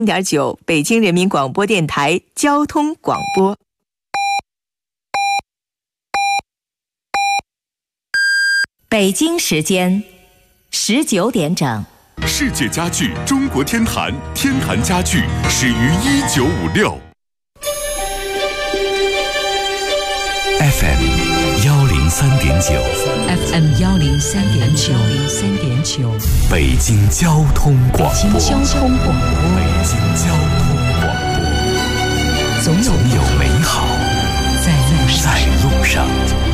1.9北京人民广播电台交通广播。 北京时间19点整。 世界家具中国天坛，天坛家具始于1956。FM 103.9，FM 103.9， 北京交通广播， 北京交通广播， 总有美好在路上。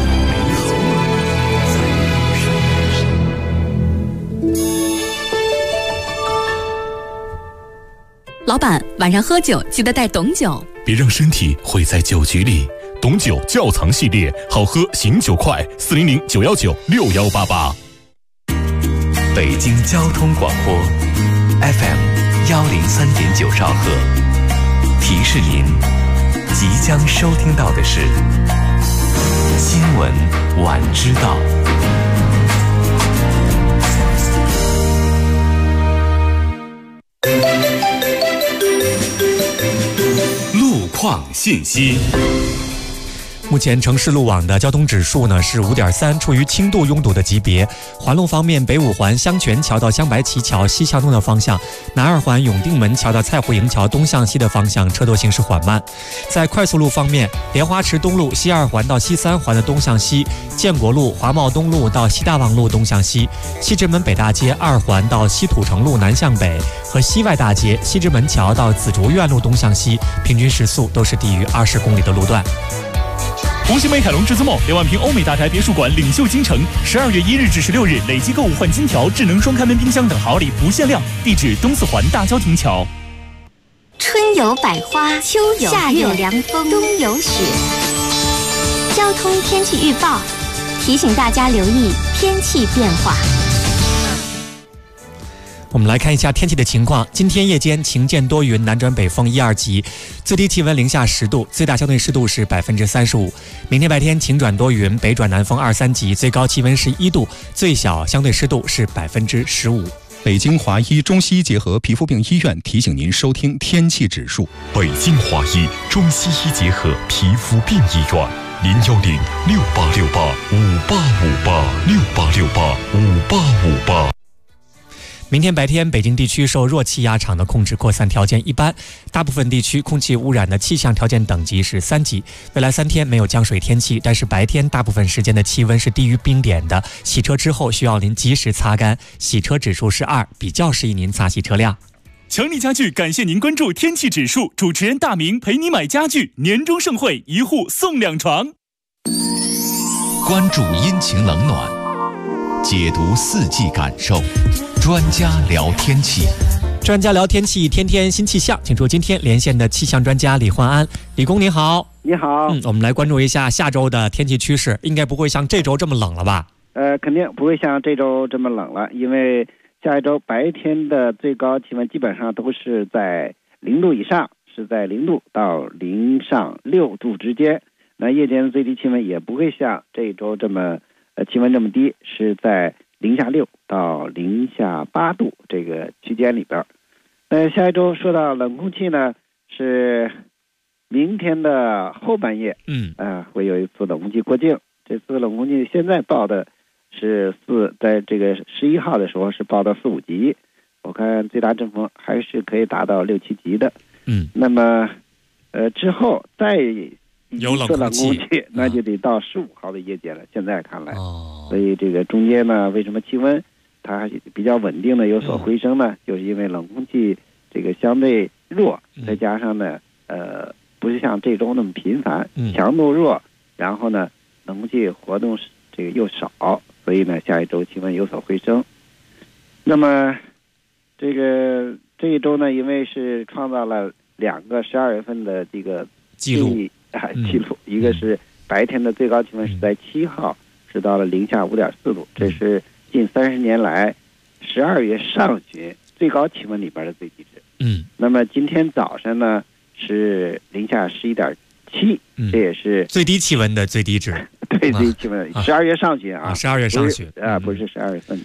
老板，晚上喝酒记得带董酒， 别让身体毁在酒局里。董酒窖藏系列，好喝醒酒快，400-919-6188。北京交通广播 FM 103.9兆赫，提示您即将收听到的是新闻晚知道。路况信息。 目前城市路网的交通指数呢是5.3，处于轻度拥堵的级别。环路方面，北五环香泉桥到香白旗桥西向东的方向，南二环永定门桥到蔡湖营桥东向西的方向车多行驶缓慢。在快速路方面，莲花池东路西二环到西三环的东向西，建国路华茂东路到西大望路东向西，西直门北大街二环到西土城路南向北和西外大街西直门桥到紫竹院路东向西，平均时速都是低于20公里的路段。 红星美凯龙至尊梦2万平欧美大宅别墅馆领袖京城，12月1日至16日累计购物换金条、智能双开门冰箱等好礼不限量。地址东四环大郊亭桥。 春有百花，秋有夏有凉风，冬有雪。交通天气预报提醒大家留意天气变化。 我们来看一下天气的情况。今天夜间晴间多云，南转北风1、2级，最低气温零下10度，最大相对湿度是35%。明天白天晴转多云，北转南风2、3级，最高气温是1度，最小相对湿度是15%。 北京华医中西医结合皮肤病医院提醒您收听天气指数。 北京华医中西医结合皮肤病医院，010-6868-5858，6868-5858。 明天白天，北京地区受弱气压场的控制，扩散条件一般，大部分地区空气污染的气象条件等级是3级。未来3天没有降水天气，但是白天大部分时间的气温是低于冰点的，洗车之后需要您及时擦干，洗车指数是2，比较适宜您擦洗车辆。 强力家具感谢您关注天气指数，主持人大明陪你买家具，年终盛会1户送2床。 关注阴晴冷暖，解读4季感受，专家聊天气。 专家聊天气，天天新气象，请出今天连线的气象专家李焕安。李工您好。 你好。 我们来关注一下下周的天气趋势，应该不会像这周这么冷了吧？ 肯定不会像这周这么冷了，因为下一周白天的最高气温基本上都是在0度以上，是在0度到0上6度之间。那夜间的最低气温也不会像这一周这么气温这么低，是在0下6到0下8度这个区间里边。下一周说到冷空气呢，是明天的后半夜，会有一次冷空气过境。这次冷空气现在报的是在这个11号的时候是报到4、5级，我看最大阵风还是可以达到6、7级的。那么之后再有冷空气， 那就得到15号的夜间了。现在看来，所以这个中间呢，为什么气温它比较稳定的有所回升呢？就是因为冷空气这个相对弱，再加上呢，不是像这周那么频繁，强度弱，然后呢，冷空气活动这个又少，所以呢，下一周气温有所回升。那么这一周呢，因为是创造了2个12月份的这个记录， 一个是白天的最高气温是在7号，是到了0下5.4度，这是近30年来12月上旬最高气温里边的最低值。那么今天早上呢是0下11.7，这也是最低气温的最低值。 对，最低气温12月上旬啊，12 月上旬不是12月份的。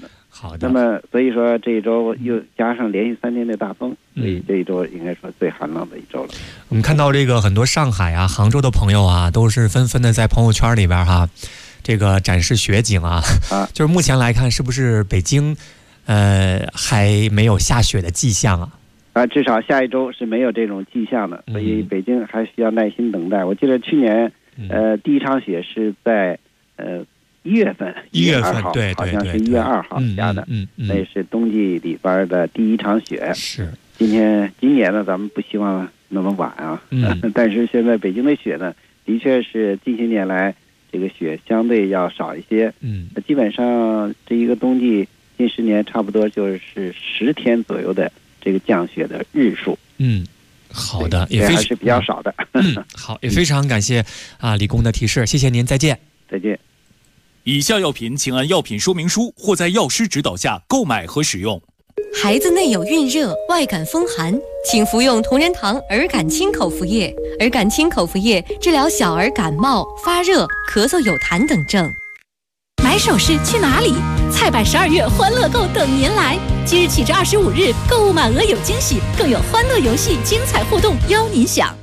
好的。 那么所以说这一周又加上连续3天的大风，所以这一周应该说最寒冷的一周了。 我们看到这个很多上海啊、杭州的朋友啊，都是纷纷的在朋友圈里边哈，这个展示雪景啊。就是目前来看，是不是北京还没有下雪的迹象啊？ 至少下一周是没有这种迹象的，所以北京还需要耐心等待。我记得去年第一场雪是在1月份，1月2号， 对， 好像是1月2号下的，那是冬季里边的第一场雪。 是今年呢，咱们不希望那么晚啊，但是现在北京的雪呢，的确是近些年来这个雪相对要少一些，基本上这一个冬季近10年差不多就是10天左右的这个降雪的日数。 好的，也还是比较少的。 好，也非常感谢李工的提示，谢谢您，再见。 再见。 以下药品请按药品说明书或在药师指导下购买和使用。 孩子内有孕热、外感风寒，请服用同仁堂儿感清口服液。儿感清口服液治疗小儿感冒、发热、咳嗽有痰等症。 买首饰去哪里？菜百12月欢乐购等您来！即日起至25日，购物满额有惊喜，更有欢乐游戏、精彩互动邀您享。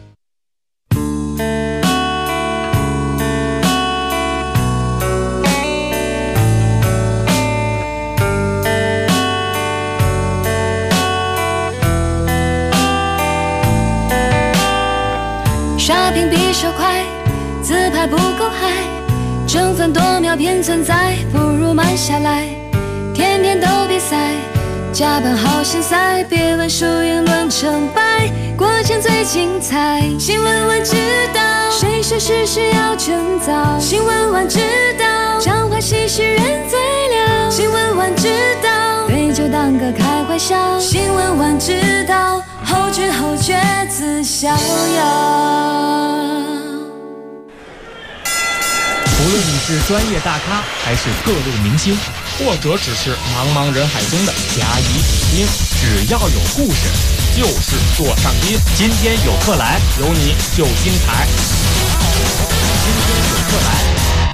刷屏比手快，自拍不够嗨，争分夺秒偏存在，不如慢下来。天天都比赛，加班好心塞，别问输赢论成败，过程最精彩。新闻晚知道，谁说事事要趁早？新闻晚知道，常怀喜事人最了。新闻晚知道，对酒当歌开怀笑。新闻晚知道，后知后觉自逍遥。 无论你是专业大咖，还是各路明星，或者只是茫茫人海中的甲乙丙丁，只要有故事，就是座上宾。今天有客来，有你就精彩。今天有客来。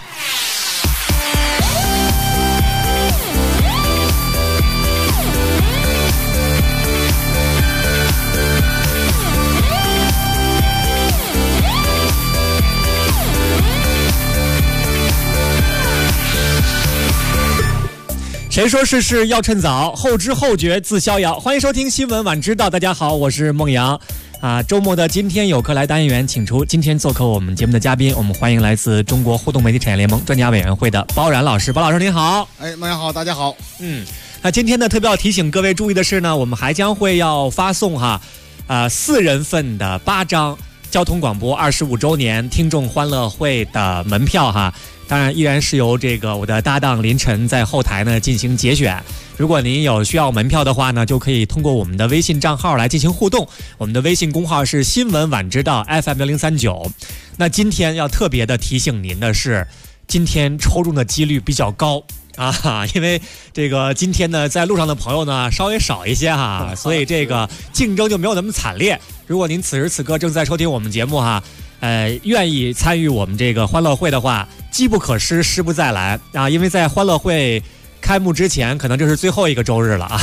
谁说事事要趁早？后知后觉自逍遥。欢迎收听新闻晚知道。大家好，我是孟阳。周末的今天有客来单元，请出今天做客我们节目的嘉宾，我们欢迎来自中国互动媒体产业联盟专家委员会的包然老师。包老师您好。 孟阳好，大家好。 那今天呢，特别要提醒各位注意的是呢，我们还将会要发送4人份的8张交通广播25周年听众欢乐会的门票当然依然是由这个我的搭档林晨在后台呢进行节选。如果您有需要门票的话呢，就可以通过我们的微信账号来进行互动。我们的微信公号是新闻晚知道 FM1039。那今天要特别的提醒您的是，今天抽中的几率比较高因为这个今天呢在路上的朋友呢稍微少一些所以这个竞争就没有那么惨烈。如果您此时此刻正在收听我们节目愿意参与我们这个欢乐会的话，机不可失，失不再来因为在欢乐会开幕之前，可能这是最后一个周日了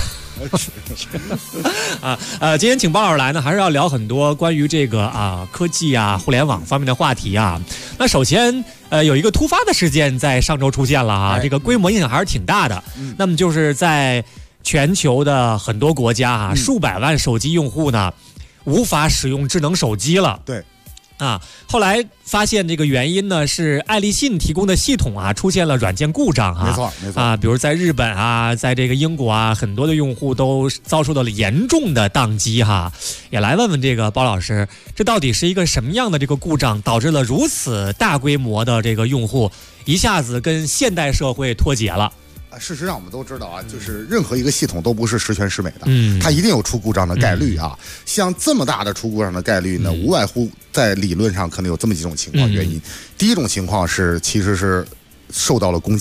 今天请包老师来呢，还是要聊很多关于这个科技互联网方面的话题那首先有一个突发的事件在上周出现了这个规模影响还是挺大的。那么就是在全球的很多国家数百万手机用户呢无法使用智能手机了。 对。 后来发现这个原因呢是爱立信提供的系统出现了软件故障没错比如在日本在这个英国很多的用户都遭受到了严重的宕机也来问问这个包老师，这到底是一个什么样的这个故障，导致了如此大规模的这个用户一下子跟现代社会脱节了？ 事实上我们都知道就是任何一个系统都不是十全十美的，它一定有出故障的概率像这么大的出故障的概率呢，无外乎在理论上可能有这么几种情况原因。第一种情况是其实是受到了攻击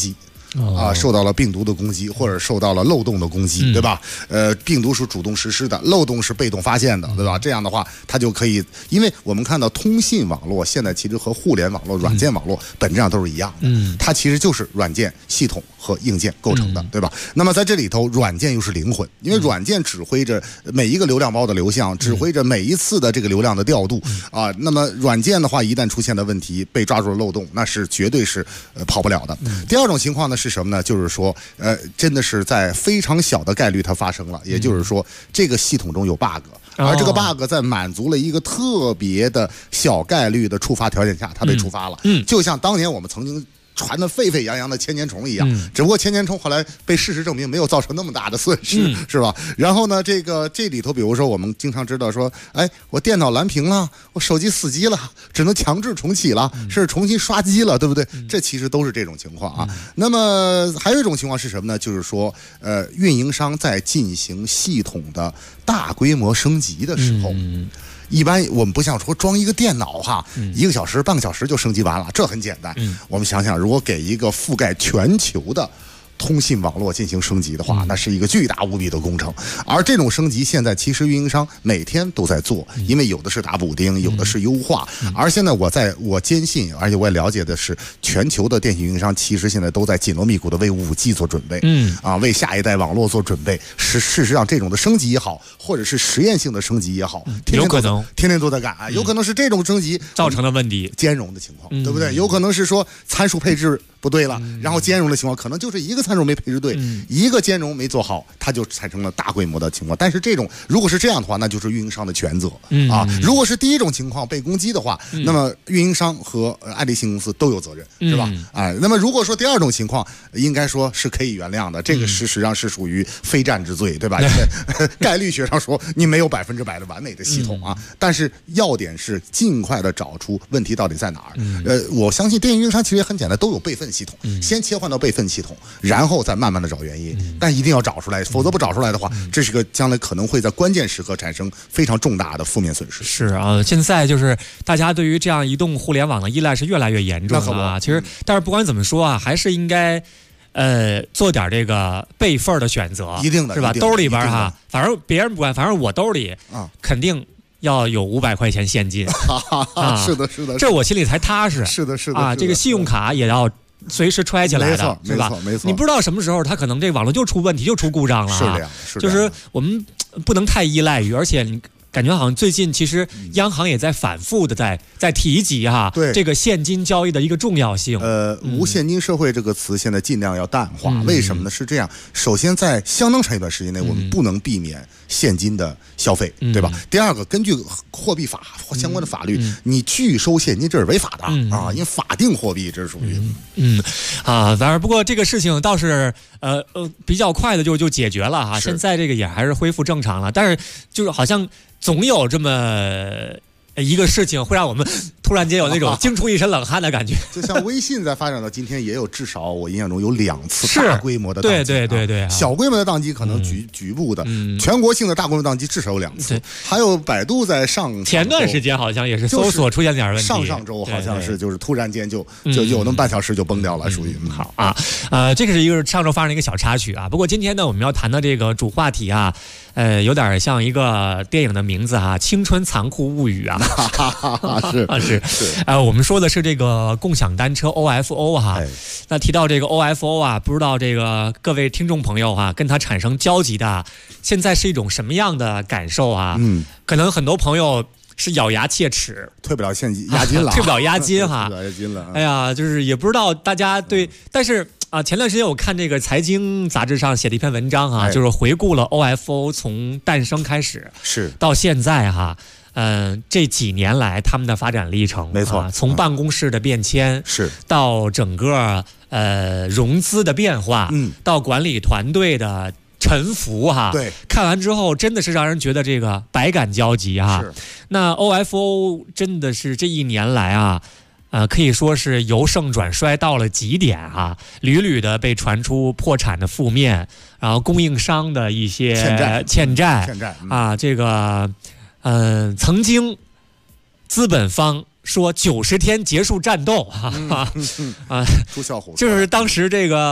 受到了病毒的攻击，或者受到了漏洞的攻击，对吧？病毒是主动实施的，漏洞是被动发现的，对吧？这样的话，它就可以，因为我们看到通信网络现在其实和互联网络、软件网络本质上都是一样的，它其实就是软件系统和硬件构成的，对吧？那么在这里头，软件又是灵魂，因为软件指挥着每一个流量包的流向，指挥着每一次的这个流量的调度啊。那么软件的话，一旦出现的问题被抓住了漏洞，那是绝对是跑不了的。第二种情况呢是什么呢？就是说真的是在非常小的概率它发生了，也就是说这个系统中有 bug， 而这个 bug 在满足了一个特别的小概率的触发条件下，它被触发了。就像当年我们曾经传得沸沸扬扬的千年虫一样，只不过千年虫后来被事实证明没有造成那么大的损失，是吧？然后呢，这里头，比如说我们经常知道说，哎，我电脑蓝屏了，我手机死机了，只能强制重启了，是重新刷机了，对不对？这其实都是这种情况啊。那么还有一种情况是什么呢？就是说，运营商在进行系统的大规模升级的时候。一般我们不像说装一个电脑哈，1个小时、半个小时就升级完了，这很简单。我们想想，如果给一个覆盖全球的通信网络进行升级的话，那是一个巨大无比的工程。而这种升级现在其实运营商每天都在做，因为有的是打补丁，有的是优化。而现在我坚信，而且我也了解的是，全球的电信运营商其实现在都在紧锣密鼓的为5G 做准备，为下一代网络做准备。事实上，这种的升级也好，或者是实验性的升级也好， 有可能天天都在干啊。有可能是这种升级造成的问题， 兼容的情况，对不对？有可能是说参数配置不对了，然后兼容的情况可能就是一个参数没配置对，一个兼容没做好，它就产生了大规模的情况。但是这种如果是这样的话，那就是运营商的全责啊。如果是第一种情况被攻击的话，那么运营商和爱立信公司都有责任，是吧？那么如果说第二种情况，应该说是可以原谅的，这个事实上是属于非战之罪，对吧？因为概率学上说你没有100%的完美的系统啊，但是要点是尽快的找出问题到底在哪儿。我相信电信运营商其实也很简单，都有备份系统，先切换到备份系统，然后再慢慢的找原因，但一定要找出来，否则不找出来的话，这是个将来可能会在关键时刻产生非常重大的负面损失。 是啊，现在就是大家对于这样移动互联网的依赖是越来越严重了啊。其实，但是不管怎么说啊，还是应该做点这个备份的选择， 一定的， 是吧？兜里边哈，反正别人不管，反正我兜里肯定要有500块钱现金。 是的，是的， 这我心里才踏实。 是的，是的啊，这个信用卡也要随时揣起来的，是吧？ 没错， 你不知道什么时候它可能这网络就出问题，就出故障了。 是这样， 就是我们不能太依赖于，而且你感觉好像最近其实央行也在反复的在提及对这个现金交易的一个重要性。 无现金社会这个词现在尽量要淡化，为什么呢？是这样，首先在相当长一段时间内，我们不能避免现金的消费，对吧？第二个，根据货币法相关的法律，你拒收现金这是违法的啊，因为法定货币这是属于当然，不过这个事情倒是比较快的就解决了哈，现在这个也还是恢复正常了，但是就是好像总有这么一个事情会让我们突然间有那种惊出一身冷汗的感觉。 就像微信在发展到今天，也有至少我印象中有2次大规模的宕机， 对， 小规模的宕机可能局部的，全国性的大规模宕机至少有2次。还有百度在前段时间好像也是搜索出现点问题， 上周好像是就是突然间就有那么半小时就崩掉了，属于好啊。这个是一个上周发生的一个小插曲啊。不过今天呢，我们要谈的这个主话题啊，有点像一个电影的名字啊，《青春残酷物语》啊。是我们说的是这个共享单车 OFO 哈。那提到这个 OFO 啊，不知道这个各位听众朋友啊，跟它产生交集的，现在是一种什么样的感受啊？可能很多朋友是咬牙切齿， 退不了押金了， 退不了押金哈， 退不了押金了。 哎呀，就是也不知道大家对，但是前段时间我看这个财经杂志上写的一篇文章哈，就是回顾了 OFO 从诞生开始到现在哈。这几年来他们的发展历程， 没错， 从办公室的变迁到整个融资的变化，到管理团队的沉浮哈。 对， 看完之后真的是让人觉得这个百感交集哈。那 OFO 真的是这一年来啊。可以说是由盛转衰到了极点啊，屡屡的被传出破产的负面，然后供应商的一些欠债啊，这个曾经资本方说90天结束战斗出效果， 就是当时这个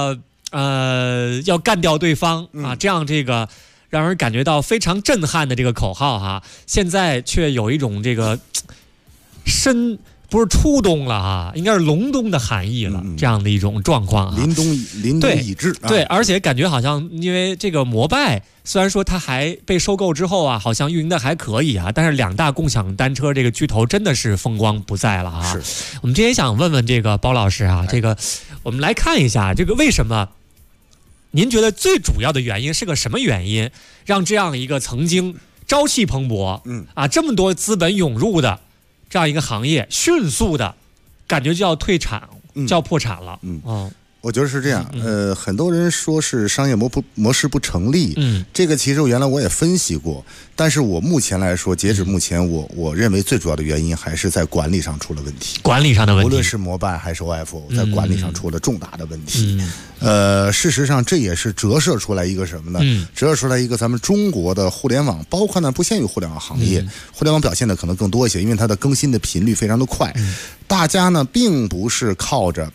要干掉对方啊，这样这个让人感觉到非常震撼的这个口号哈，现在却有一种这个不是初冬了哈，应该是隆冬的含义了，这样的一种状况。 临冬已至， 对，而且感觉好像因为这个摩拜虽然说它还被收购之后啊，好像运营的还可以啊，但是两大共享单车这个巨头真的是风光不再了啊。 是， 我们今天想问问这个包老师啊，这个我们来看一下这个为什么？您觉得最主要的原因是个什么原因，让这样一个曾经朝气蓬勃，这么多资本涌入的这样一个行业，迅速的感觉就要退场，就要破产了？ 我觉得是这样，很多人说是商业模式不成立，这个其实原来我也分析过，但是我目前来说，截止目前我认为最主要的原因还是在管理上出了问题， 管理上的问题， 无论是摩拜还是 OFO， 在管理上出了重大的问题。事实上这也是折射出来一个什么呢？折射出来一个咱们中国的互联网，包括呢不限于互联网行业，互联网表现的可能更多一些，因为它的更新的频率非常的快，大家呢并不是靠着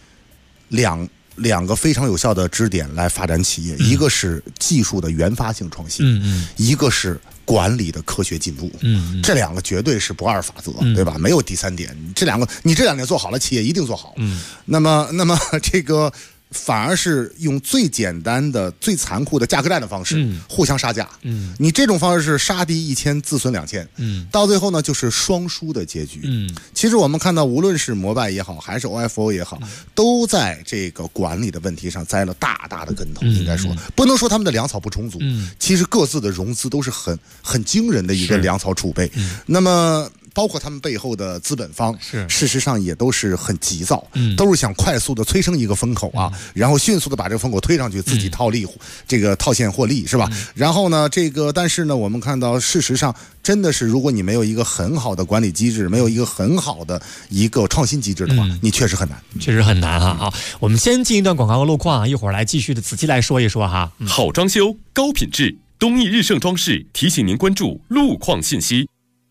两个非常有效的支点来发展企业，一个是技术的原发性创新，一个是管理的科学进步，这两个绝对是不二法则，对吧？没有第三点，这两点做好了，企业一定做好。那么这个反而是用最简单的、最残酷的价格战的方式，互相杀价。你这种方式是杀敌1000，自损2000。到最后呢，就是双输的结局。其实我们看到，无论是摩拜也好，还是 OFO 也好，都在这个管理的问题上栽了大大的跟头。应该说，不能说他们的粮草不充足，其实各自的融资都是很惊人的一个粮草储备。那么包括他们背后的资本方，事实上也都是很急躁，都是想快速的催生一个风口啊，然后迅速的把这个风口推上去，自己套现获利，是吧？然后呢，但是呢，我们看到事实上真的是，如果你没有一个很好的管理机制，没有一个很好的一个创新机制的话，你确实很难哈。好，我们先进一段广告和路况，一会儿来继续的仔细来说一说哈。 好装修，高品质，东义日盛装饰提醒您关注路况信息。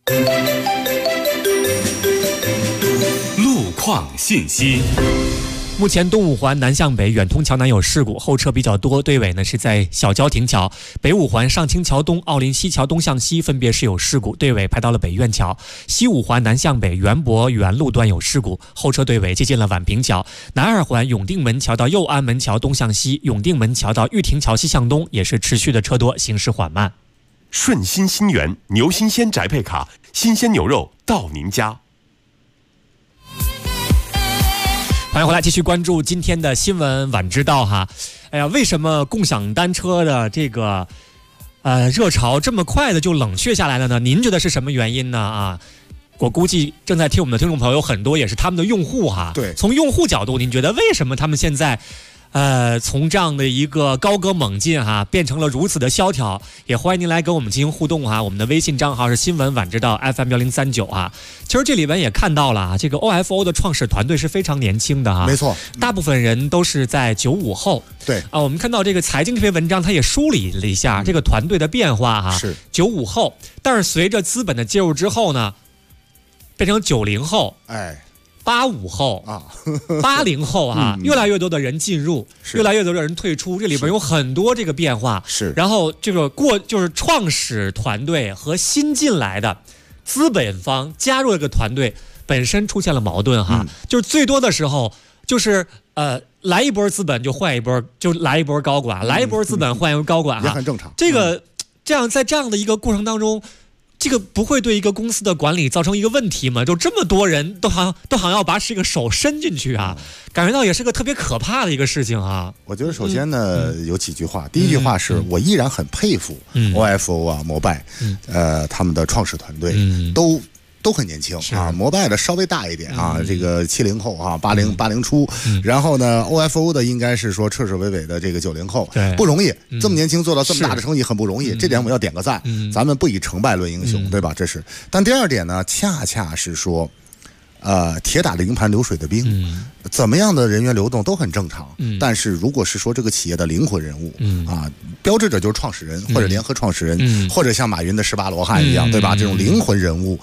路况信息。 目前东五环南向北远通桥南有事故，后车比较多，队尾呢是在小交亭桥；北五环上清桥东、奥林西桥东向西分别是有事故，队尾排到了北苑桥；西五环南向北园博园路段有事故，后车队尾接近了宛平桥；南二环永定门桥到右安门桥东向西，永定门桥到玉亭桥西向东也是持续的车多，行驶缓慢。 顺心新源牛新鲜宅配卡，新鲜牛肉到您家。 欢迎回来，继续关注今天的新闻晚知道哈。为什么共享单车的这个热潮这么快的就冷却下来了呢？您觉得是什么原因呢？我估计正在听我们的听众朋友很多也是他们的用户哈。 对， 从用户角度，您觉得为什么他们现在从这样的一个高歌猛进哈，变成了如此的萧条？也欢迎您来跟我们进行互动哈。我们的微信账号是新闻晚知道 FM1039啊。其实这里边也看到了啊，这个 OFO 的创始团队是非常年轻的哈， 没错， 大部分人都是在95后。 对我们看到这个财经这篇文章，它也梳理了一下这个团队的变化哈。 是 95后，但是随着资本的介入之后呢，变成90后。85后80后啊，越来越多的人进入，越来越多的人退出，这里边有很多这个变化。然后这个就是创始团队和新进来的资本方加入这个团队本身出现了矛盾哈，就是最多的时候就是来一波资本就换一波，就来一波高管，来一波资本换一波高管也很正常。 在这样的一个过程当中。这个不会对一个公司的管理造成一个问题吗？就这么多人都好像要把这个手伸进去啊，感觉到也是个特别可怕的一个事情啊。 我觉得首先呢，有几句话。第一句话是我依然很佩服 OFO 啊、摩拜，他们的创始团队都很年轻啊，摩拜的稍微大一点啊，这个70后啊，80初，然后呢 ，OFO 的应该是说彻彻尾尾的这个90后，不容易，这么年轻做到这么大的成绩很不容易，这点我们要点个赞。咱们不以成败论英雄，对吧？这是。但第二点呢，恰恰是说，铁打的营盘流水的兵，怎么样的人员流动都很正常。但是如果是说这个企业的灵魂人物标志着就是创始人或者联合创始人，或者像马云的18罗汉一样，对吧？这种灵魂人物。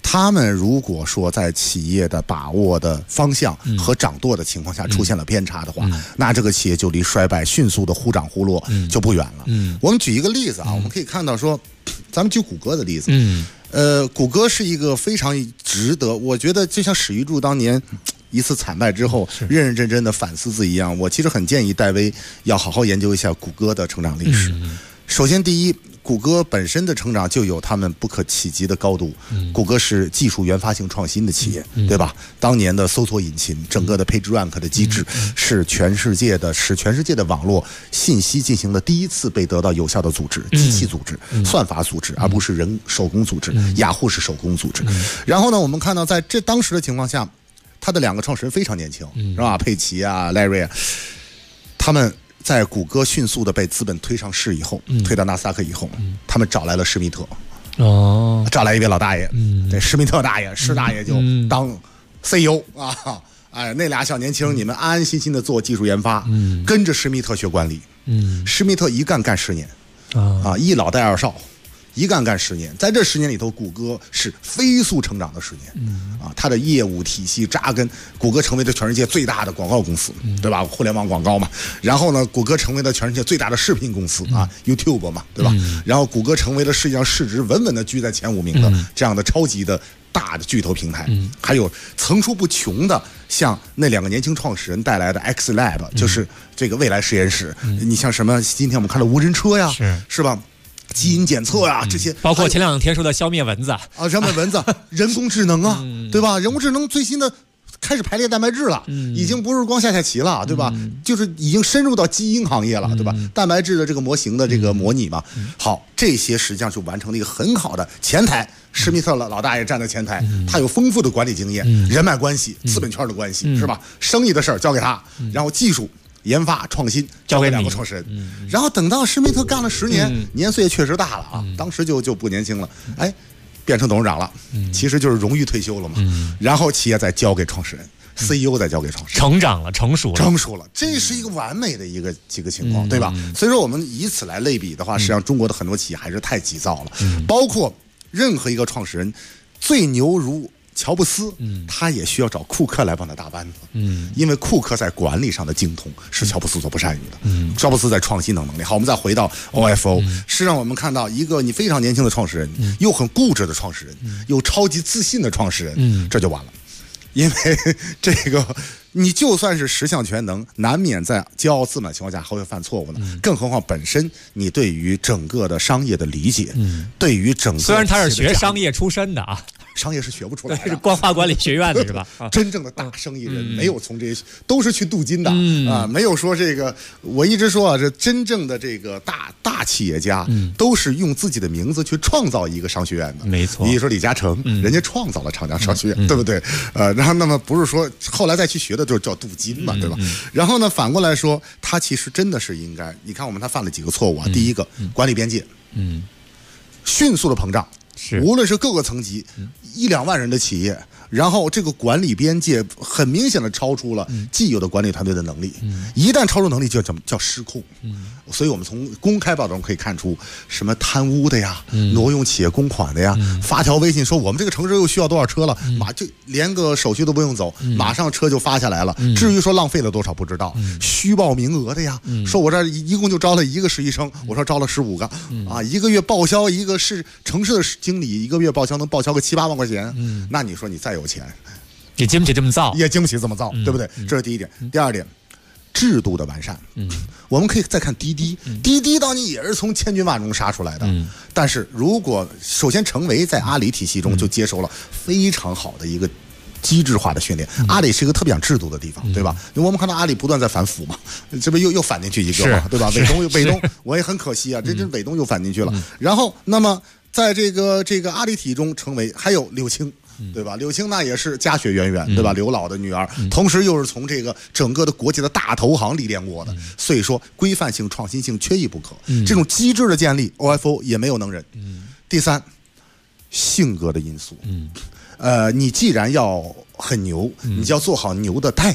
他们如果说在企业的把握的方向和掌舵的情况下出现了偏差的话，那这个企业就离衰败迅速的忽涨忽落就不远了。我们举一个例子啊，我们可以看到说，咱们举谷歌的例子。谷歌是一个非常值得，我觉得就像史玉柱当年一次惨败之后认认真真的反思自己一样，我其实很建议戴维要好好研究一下谷歌的成长历史。首先第一，谷歌本身的成长就有他们不可企及的高度。谷歌是技术研发性创新的企业，对吧？当年的搜索引擎，整个的 PageRank 的机制是全世界的网络信息进行了第一次被得到有效的组织，机器组织、算法组织，而不是人手工组织。雅虎是手工组织。然后呢，我们看到在这当时的情况下，他的2个创始人非常年轻，是吧？佩奇啊、莱瑞啊，他们在谷歌迅速的被资本推上市以后，推到纳斯达克以后，他们找来了施密特，找来一位老大爷，对，施密特大爷，施大爷就当 CEO 啊，哎，那俩小年轻，你们安安心心的做技术研发，跟着施密特学管理，施密特一干10年，一老带2少。一干10年，在这10年里头，谷歌是飞速成长的10年，它的业务体系扎根，谷歌成为了全世界最大的广告公司，对吧？互联网广告嘛。然后呢，谷歌成为了全世界最大的视频公司YouTube 嘛，对吧？然后谷歌成为了世界上市值稳稳的居在前5名的这样的超级的大的巨头平台，还有层出不穷的像那2个年轻创始人带来的 X Lab，就是这个未来实验室。你像什么今天我们看到无人车呀，是吧？基因检测呀，这些包括前2天说的消灭蚊子啊， 消灭蚊子，人工智能啊，对吧？人工智能最新的开始排列蛋白质了，已经不是光下棋了，对吧？就是已经深入到基因行业了，对吧？蛋白质的这个模型的这个模拟嘛，好，这些实际上就完成了一个很好的前台。施密特老大爷站在前台，他有丰富的管理经验、人脉关系、资本圈的关系，是吧？生意的事儿交给他，然后技术研发创新交给2个创始人，然后等到施密特干了10年，年岁也确实大了啊，当时就不年轻了，哎，变成董事长了，其实就是荣誉退休了嘛。然后企业再交给创始人，CEO 再交给创始人， 成长了，成熟了， 这是一个完美的几个情况，对吧？所以说我们以此来类比的话，实际上中国的很多企业还是太急躁了，包括任何一个创始人，最牛如乔布斯，他也需要找库克来帮他搭班子，因为库克在管理上的精通是乔布斯所不善于的，乔布斯在创新的能力。好，我们再回到 OFO，是让我们看到一个你非常年轻的创始人，又很固执的创始人，又超级自信的创始人，这就完了，因为这个。你就算是10项全能，难免在骄傲自满的情况下还会犯错误呢。更何况本身你对于整个的商业的理解，对于整个虽然他是学商业出身的啊， 商业是学不出来的， 是光华管理学院的是吧？ 真正的大生意人没有从这些，都是去镀金的啊，没有说这个。我一直说啊，这真正的这个大企业家，都是用自己的名字去创造一个商学院的。 没错， 你说李嘉诚，人家创造了长江商学院，对不对？然后那么不是说后来再去学的就叫镀金嘛，对吧？然后呢，反过来说，他其实真的是应该，你看他犯了几个错误啊。第一个，管理边界，迅速的膨胀，无论是各个层级，1-2万人的企业，然后这个管理边界很明显的超出了既有的管理团队的能力，一旦超出能力就叫失控。所以我们从公开报道中可以看出，什么贪污的呀，挪用企业公款的呀，发条微信说我们这个城市又需要多少车了，就连个手续都不用走，马上车就发下来了。至于说浪费了多少不知道，虚报名额的呀，说我这一共就招了1个实习生，我说招了15个啊，一个月报销一个城市的经理一个月报销能报销个7-8万块钱，那你说你再有钱， 也经不起这么造， 对不对？这是第一点。第二点，制度的完善，我们可以再看滴滴，滴滴当年也是从千军万中杀出来的，但是如果首先成为在阿里体系中就接受了非常好的一个机制化的训练，阿里是一个特别讲制度的地方，对吧？我们看到阿里不断在反腐嘛，这不又反进去一个嘛，对吧？伟东我也很可惜啊，这伟东又反进去了。然后那么在这个阿里体中成为还有柳青。对吧？柳青那也是家学渊源，对吧？刘老的女儿，同时又是从这个整个的国际的大投行历练过的，所以说规范性、创新性缺一不可。这种机制的建立 ，OFO 也没有能人。第三，性格的因素。你既然要很牛，你就要做好牛的代价。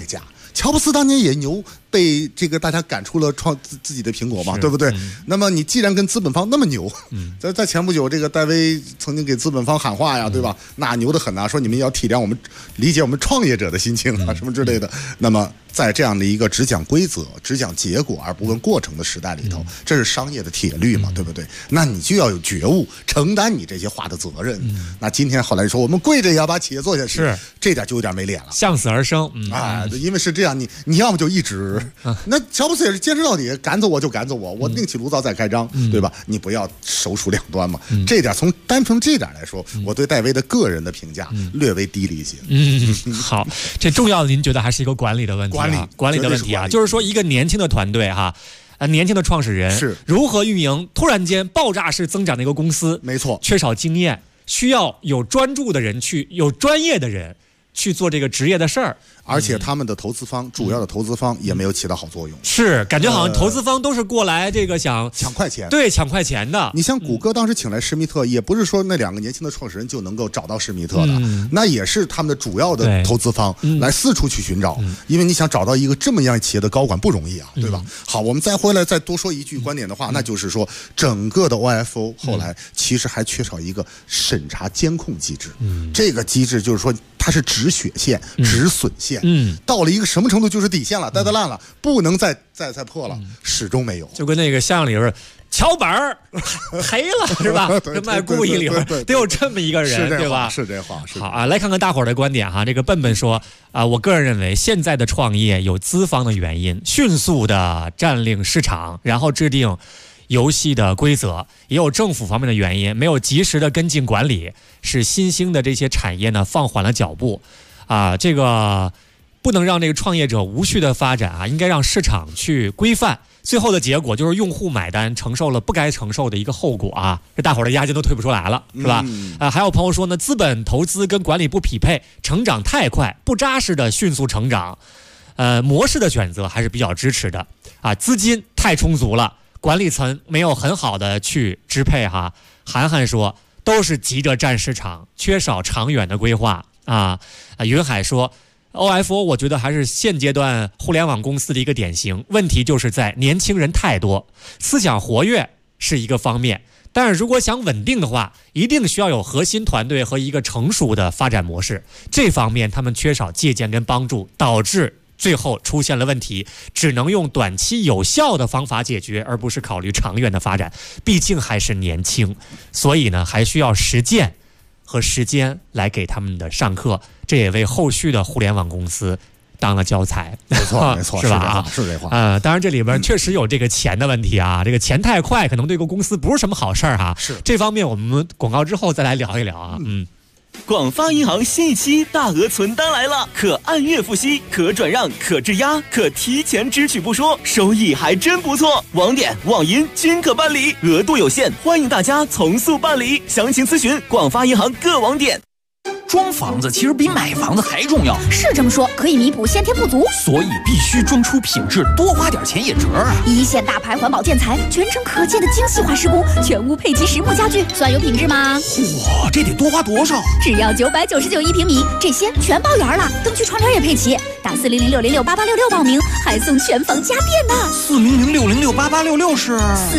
乔布斯当年也牛，被这个大家赶出了自己的苹果嘛，对不对？那么你既然跟资本方那么牛，在前不久这个戴维曾经给资本方喊话呀，对吧？那牛得很啊，说你们要体谅我们，理解我们创业者的心情啊，什么之类的。那么在这样的一个只讲规则、只讲结果而不问过程的时代里头，这是商业的铁律嘛，对不对？那你就要有觉悟，承担你这些话的责任。那今天后来说我们跪着也要把企业做下去，是这点就有点没脸了， 向死而生啊！因为是这样，你要么就一直，那乔布斯也是坚持到底，赶走我就赶走我，我另起炉灶再开张，对吧？你不要首鼠两端嘛。这点从单从这点来说，我对戴维的个人的评价略微低了一些。 好，这重要的您觉得还是一个管理的问题。管理的问题啊，就是说一个年轻的团队哈，年轻的创始人是如何运营突然间爆炸式增长的一个公司？ 没错， 缺少经验，需要有专注的人有专业的人去做这个职业的事儿。 而且他们的投资方，主要的投资方也没有起到好作用。 是，感觉好像投资方都是过来这个想抢快钱， 对，抢快钱的。 你像谷歌当时请来施密特，也不是说那2个年轻的创始人就能够找到施密特的，那也是他们的主要的投资方来四处去寻找。因为你想找到一个这么样企业的高管不容易啊，对吧？好，我们再回来再多说一句观点的话，那就是说整个的 OFO 后来其实还缺少一个审查监控机制。这个机制就是说它是止血线、止损线，到了一个什么程度就是底线了，呆得烂了，不能再破了，始终没有。 就跟那个相声里边桥本儿赔了是吧？这卖故意里边得有这么一个人，对吧？ 是这话。 好啊，来看看大伙儿的观点哈。这个笨笨说我个人认为现在的创业有资方的原因，迅速的占领市场，然后制定游戏的规则，也有政府方面的原因，没有及时的跟进管理，使新兴的这些产业呢放缓了脚步啊。这个不能让这个创业者无序的发展啊，应该让市场去规范。最后的结果就是用户买单，承受了不该承受的一个后果啊！这大伙儿的押金都退不出来了，是吧？还有朋友说呢，资本投资跟管理不匹配，成长太快，不扎实的迅速成长，模式的选择还是比较支持的啊。资金太充足了，管理层没有很好的去支配哈。韩寒说，都是急着占市场，缺少长远的规划啊。云海说，OFO 我觉得还是现阶段互联网公司的一个典型，问题就是在年轻人太多，思想活跃是一个方面，但是如果想稳定的话，一定需要有核心团队和一个成熟的发展模式，这方面他们缺少借鉴跟帮助，导致最后出现了问题，只能用短期有效的方法解决，而不是考虑长远的发展，毕竟还是年轻，所以呢还需要实践和时间来给他们的上课，这也为后续的互联网公司当了教材。 没错， 是吧？ 是这话。 当然这里边确实有这个钱的问题啊，这个钱太快，可能对个公司不是什么好事儿哈。 是这方面，我们广告之后再来聊一聊啊。 广发银行新一期大额存单来了，可按月付息，可转让，可质押，可提前支取不说，收益还真不错。网点、网银均可办理，额度有限，欢迎大家从速办理。详情咨询广发银行各网点。 装房子其实比买房子还重要， 是这么说，可以弥补先天不足， 所以必须装出品质，多花点钱也值啊！ 一线大牌环保建材，全程可见的精细化施工，全屋配齐实木家具，算有品质吗？ 嚯，这得多花多少？ 只要999一平米，这些全包圆了，灯具窗帘也配齐。打400-606-8866报名，还送全房家电呢。 400-606-8866是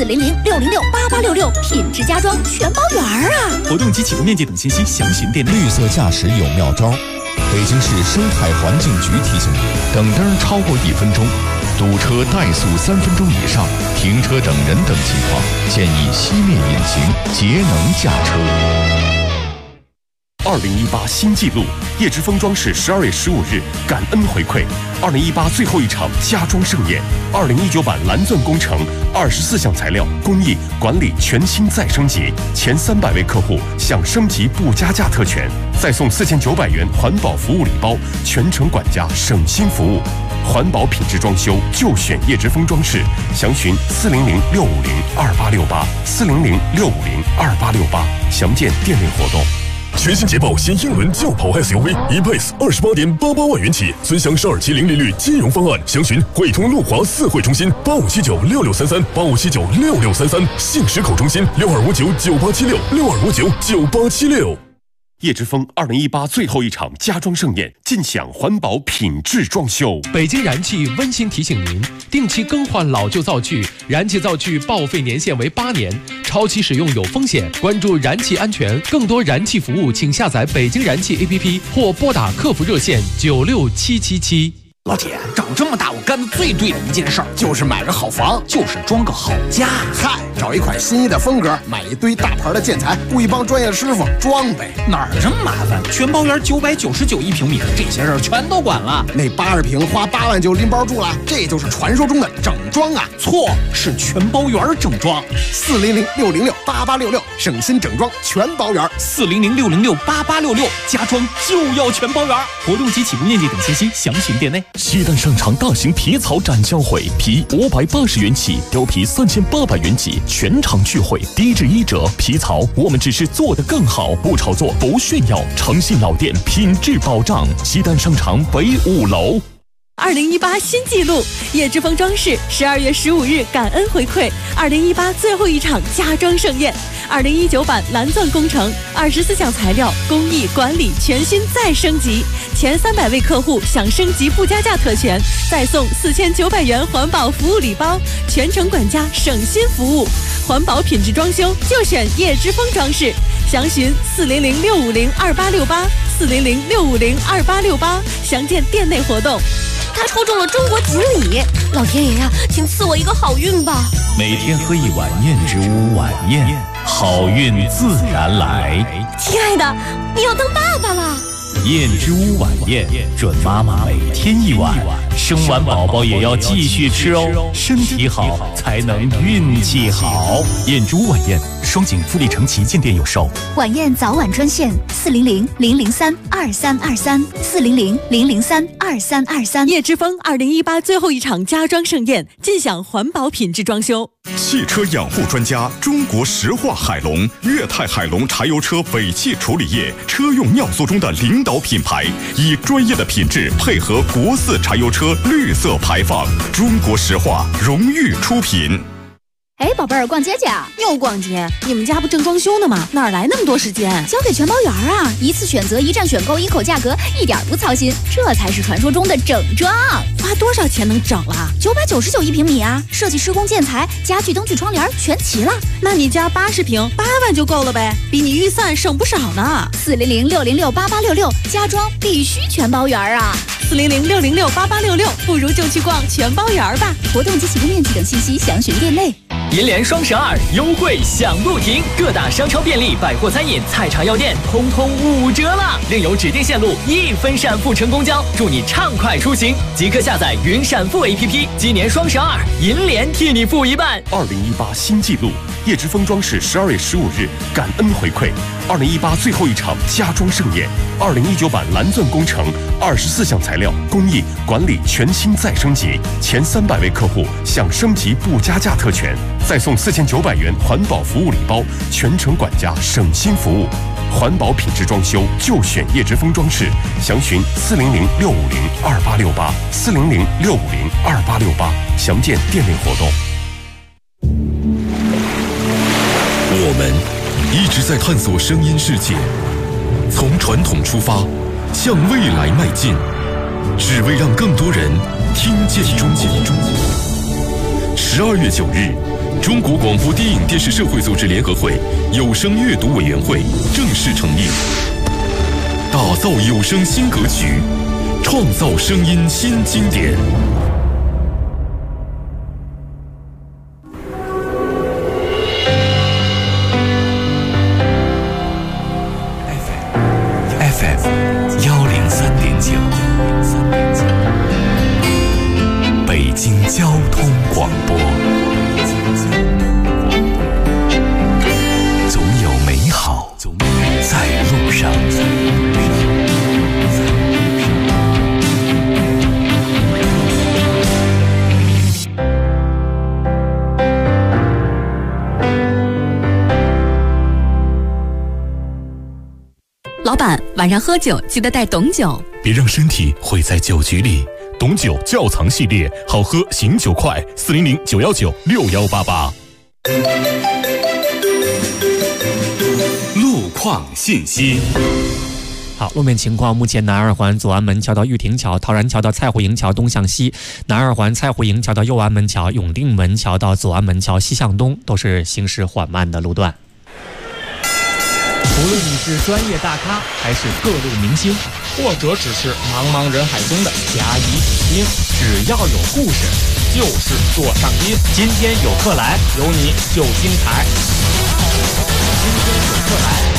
400-606-8866，品质家装全包圆啊！ 活动及启动面积等信息详询电台。 绿色驾驶有妙招，北京市生态环境局提醒你：等灯超过1分钟，堵车怠速3分钟以上，停车等人等情况，建议熄灭引擎，节能驾车。 2018新纪录，叶之峰装饰12月15日感恩回馈2018最后一场家装盛宴，2019版蓝钻工程24项材料工艺管理全新再升级，前300位客户享升级不加价特权，再送4900元环保服务礼包，全程管家省心服务，环保品质装修就选叶之峰装饰，详询400-650-2868，400-650-2868，详见店内活动。 全新捷豹新英伦轿跑 SUV E-Pace 28.88万元起，尊享12期0利率金融方案，详询汇通路华4汇中心85796633，85796633，信实口中心62599876，62599876。 叶之峰2018最后一场家装盛宴，尽享环保品质装修。 北京燃气温馨提醒您，定期更换老旧灶具，燃气灶具报废年限为8年，超期使用有风险。关注燃气安全，更多燃气服务，请下载北京燃气 APP 或拨打客服热线96777。 老铁，长这么大我干的最对的一件事儿，就是买个好房，就是装个好家。 嗨，找一款心仪的风格，买一堆大牌的建材，雇一帮专业师傅装呗。 哪儿这么麻烦？全包园999一平米，这些事儿全都管了。 那80平花8万就拎包住了，这就是传说中的整装啊！ 错，是全包园整装。 400-606-8866，省心整装全包园。 400-606-8866，家装就要全包园。活动及起步面积等信息详询店内。 西单商场大型皮草展销会，皮580元起，貂皮3800元起，全场聚会，低至1折。皮草我们只是做得更好，不炒作，不炫耀，诚信老店，品质保障。西单商场北5楼。 2018新纪录，叶之峰装饰12月15日感恩回馈2018最后一场家装盛宴，2019版蓝钻工程，24项材料，工艺管理全新再升级，前300位客户享升级不加价特权，再送4900元环保服务礼包，全程管家省心服务，环保品质装修就选叶之峰装饰，详询400-650-2868，400-650-2868，详见店内活动。 他抽中了中国锦鲤，老天爷呀，请赐我一个好运吧！ 每天喝一碗燕之屋晚宴，好运自然来。 亲爱的，你要当爸爸了！ 燕之屋晚宴，准妈妈每天一碗，生完宝宝也要继续吃哦，身体好才能运气好。 燕之屋晚宴，双井富力城旗舰店有售。 晚宴早晚专线400-003-2323，400-003-2323。 叶之峰2018最后一场家装盛宴，尽享环保品质装修。 汽车养护专家，中国石化海龙、粤泰海龙柴油车尾气处理液车用尿素中的领导品牌，以专业的品质配合国4柴油车绿色排放，中国石化荣誉出品。 哎，宝贝儿，逛街去啊？ 又逛街？你们家不正装修呢吗？哪来那么多时间？ 交给全包园啊！一次选择，一站选购，一口价格，一点不操心，这才是传说中的整装。 花多少钱能整了 ？999一平米啊！设计、施工、建材、家具、灯具、窗帘全齐了。 那你家80平8万就够了呗，比你预算省不少呢。 400-606-8866，家装必须全包园啊 ！400-606-8866，不如就去逛全包园吧。 活动及起步面积等信息详询店内。 银联双12优惠享不停，各大商超便利、百货餐饮、菜场药店通通5折了，另有指定线路1分闪付乘公交，祝你畅快出行！即刻下载云闪付 APP， 今年双12，银联替你付一半。 2018新纪录，叶之峰装饰12月15日感恩回馈2018最后一场家装盛宴，2019版蓝钻工程，24项材料，工艺管理全新再升级，前300位客户享升级不加价特权，再送4900元环保服务礼包，全程管家省心服务，环保品质装修就选叶之峰装饰，详询400-650-2868，400-650-2868，详见店内活动。 我们一直在探索声音世界，从传统出发，向未来迈进，只为让更多人听见中国。12月9日，中国广播电影电视社会组织联合会有声阅读委员会正式成立，打造有声新格局，创造声音新经典。 北京交通广播，总有美好在路上。 老板，晚上喝酒记得带董酒， 别让身体毁在酒局里。董酒窖藏系列，好喝醒酒快，400-919-6188。 路创信息。 好，路面情况，目前南二环左安门桥到玉亭桥、陶然桥到蔡湖营桥东向西，南二环蔡湖营桥到右安门桥、永定门桥到左安门桥西向东都是行驶缓慢的路段。 无论你是专业大咖还是各路明星，或者只是茫茫人海中的甲乙丙丁，只要有故事，就是座上宾。今天有客来，有你就精彩。今天有客来。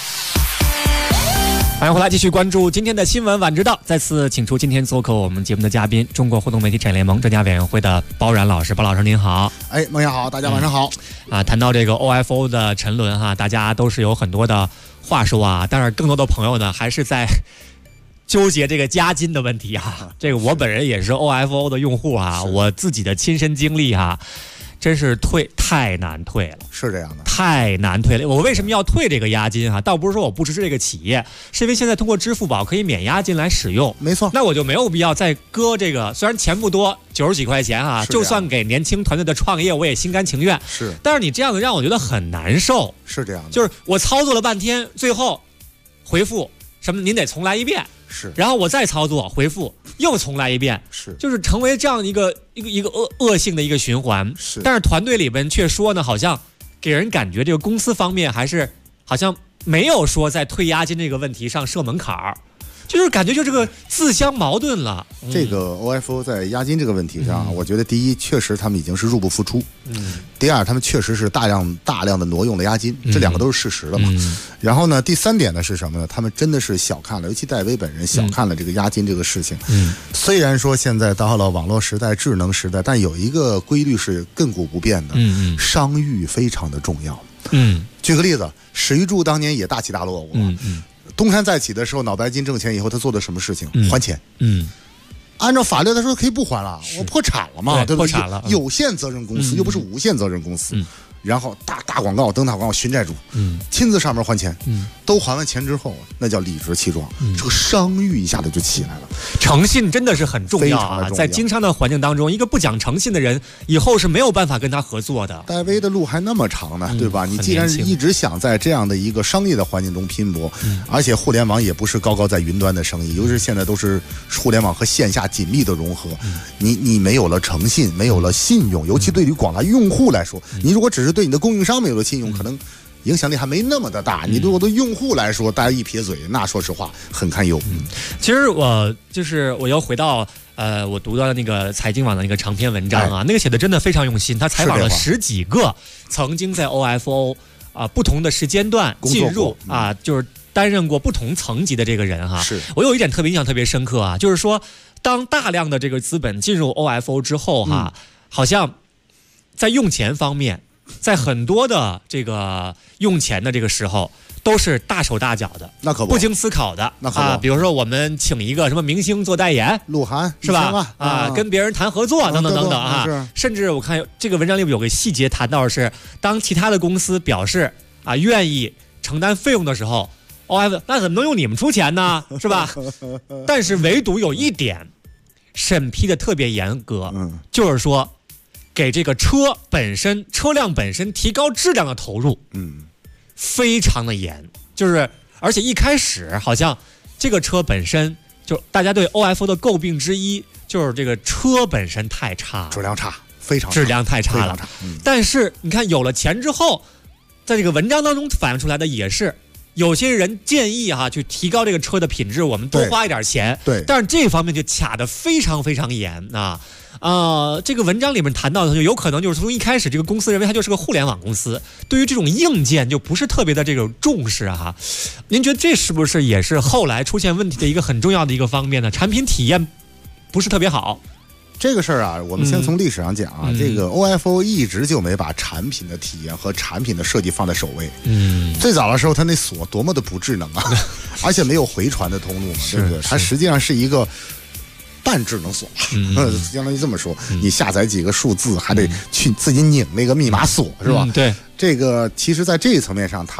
欢迎回来，继续关注今天的新闻晚知道。再次请出今天做客我们节目的嘉宾，中国互动媒体产业联盟专家委员会的包然老师。包老师您好。 哎，孟阳好，大家晚上好。 谈到这个 OFO 的沉沦哈，大家都是有很多的话说啊，但是更多的朋友呢还是在纠结这个押金的问题啊。这个我本人也是 OFO 的用户啊，我自己的亲身经历哈。真是太难退了， 是这样的， 太难退了。我为什么要退这个押金啊？倒不是说我不支持这个企业，是因为现在通过支付宝可以免押金来使用， 没错。 那我就没有必要再搁这个，虽然钱不多，90几块钱啊，就算给年轻团队的创业，我也心甘情愿。 是， 但是你这样子让我觉得很难受。 是这样的， 就是我操作了半天，最后回复什么您得重来一遍。 是， 然后我再操作回复，又重来一遍， 是， 就是成为这样一个恶性的一个循环。 是， 但是团队里边却说呢，好像给人感觉这个公司方面还是好像没有说在退押金这个问题上设门槛儿，就是感觉就这个自相矛盾了。 这个 OFO 在押金这个问题上，我觉得第一，确实他们已经是入不敷出。第二，他们确实是大量的挪用了押金，这两个都是事实了嘛。然后呢，第三点呢是什么呢？他们真的是小看了，尤其戴维本人小看了这个押金这个事情。虽然说现在到了网络时代、智能时代，但有一个规律是亘古不变的，商誉非常的重要。举个例子，史玉柱当年也大起大落过。东山再起的时候，脑白金挣钱以后，他做的什么事情？还钱。按照法律来说可以不还了，我破产了嘛，对不对？ 破产了， 有限责任公司又不是无限责任公司。然后大广告登大广告寻债主，亲自上门还钱，都还完钱之后，那叫理直气壮，这个商誉一下子就起来了。 诚信真的是很重要啊，在经商的环境当中，一个不讲诚信的人，以后是没有办法跟他合作的。 戴维的路还那么长呢，对吧？你既然一直想在这样的一个商业的环境中拼搏，而且互联网也不是高在云端的生意，尤其是现在都是互联网和线下紧密的融合，你没有了诚信，没有了信用，尤其对于广大用户来说，你如果只是对你的供应商没有了信用，可能影响力还没那么的大。你对我的用户来说，大家一撇嘴，那说实话很堪忧。 其实我又回到我读到的那个财经网的那个长篇文章啊，那个写的真的非常用心，他采访了10几个曾经在 OFO 不同的时间段进入就是担任过不同层级的这个人哈。 是， 我有一点印象特别深刻啊，就是说当大量的这个资本进入 OFO 之后哈，好像在用钱方面，在很多的这个用钱的这个时候，都是大手大脚的， 那可不经思考的， 那可不。 比如说我们请一个什么明星做代言， 鹿晗是吧？跟别人谈合作等等等等啊。甚至我看这个文章里有个细节谈到的是，当其他的公司表示愿意承担费用的时候，OFO 那怎么能用你们出钱呢？是吧？但是唯独有一点审批的特别严格，就是说给这个车辆本身提高质量的投入，非常的严，就是而且一开始好像这个车本身就大家对 OFO 的诟病之一就是这个车本身太差， 质量差，非常质量太差了。但是你看有了钱之后，在这个文章当中反映出来的也是有些人建议去提高这个车的品质，我们多花一点钱。 对， 但是这方面就卡得非常非常严啊。这个文章里面谈到的就有可能就是从一开始这个公司认为它就是个互联网公司，对于这种硬件就不是特别的这种重视哈。您觉得这是不是也是后来出现问题的一个很重要的一个方面呢？产品体验不是特别好。 这个事儿我们先从历史上讲这个 OFO 一直就没把产品的体验和产品的设计放在首位。最早的时候，它那锁多么的不智能啊，而且没有回传的通路嘛，对不对？它实际上是一个半智能锁，相当于这么说，你下载几个数字，还得去自己拧那个密码锁，是吧？ 对， 这个其实在这一层面上，它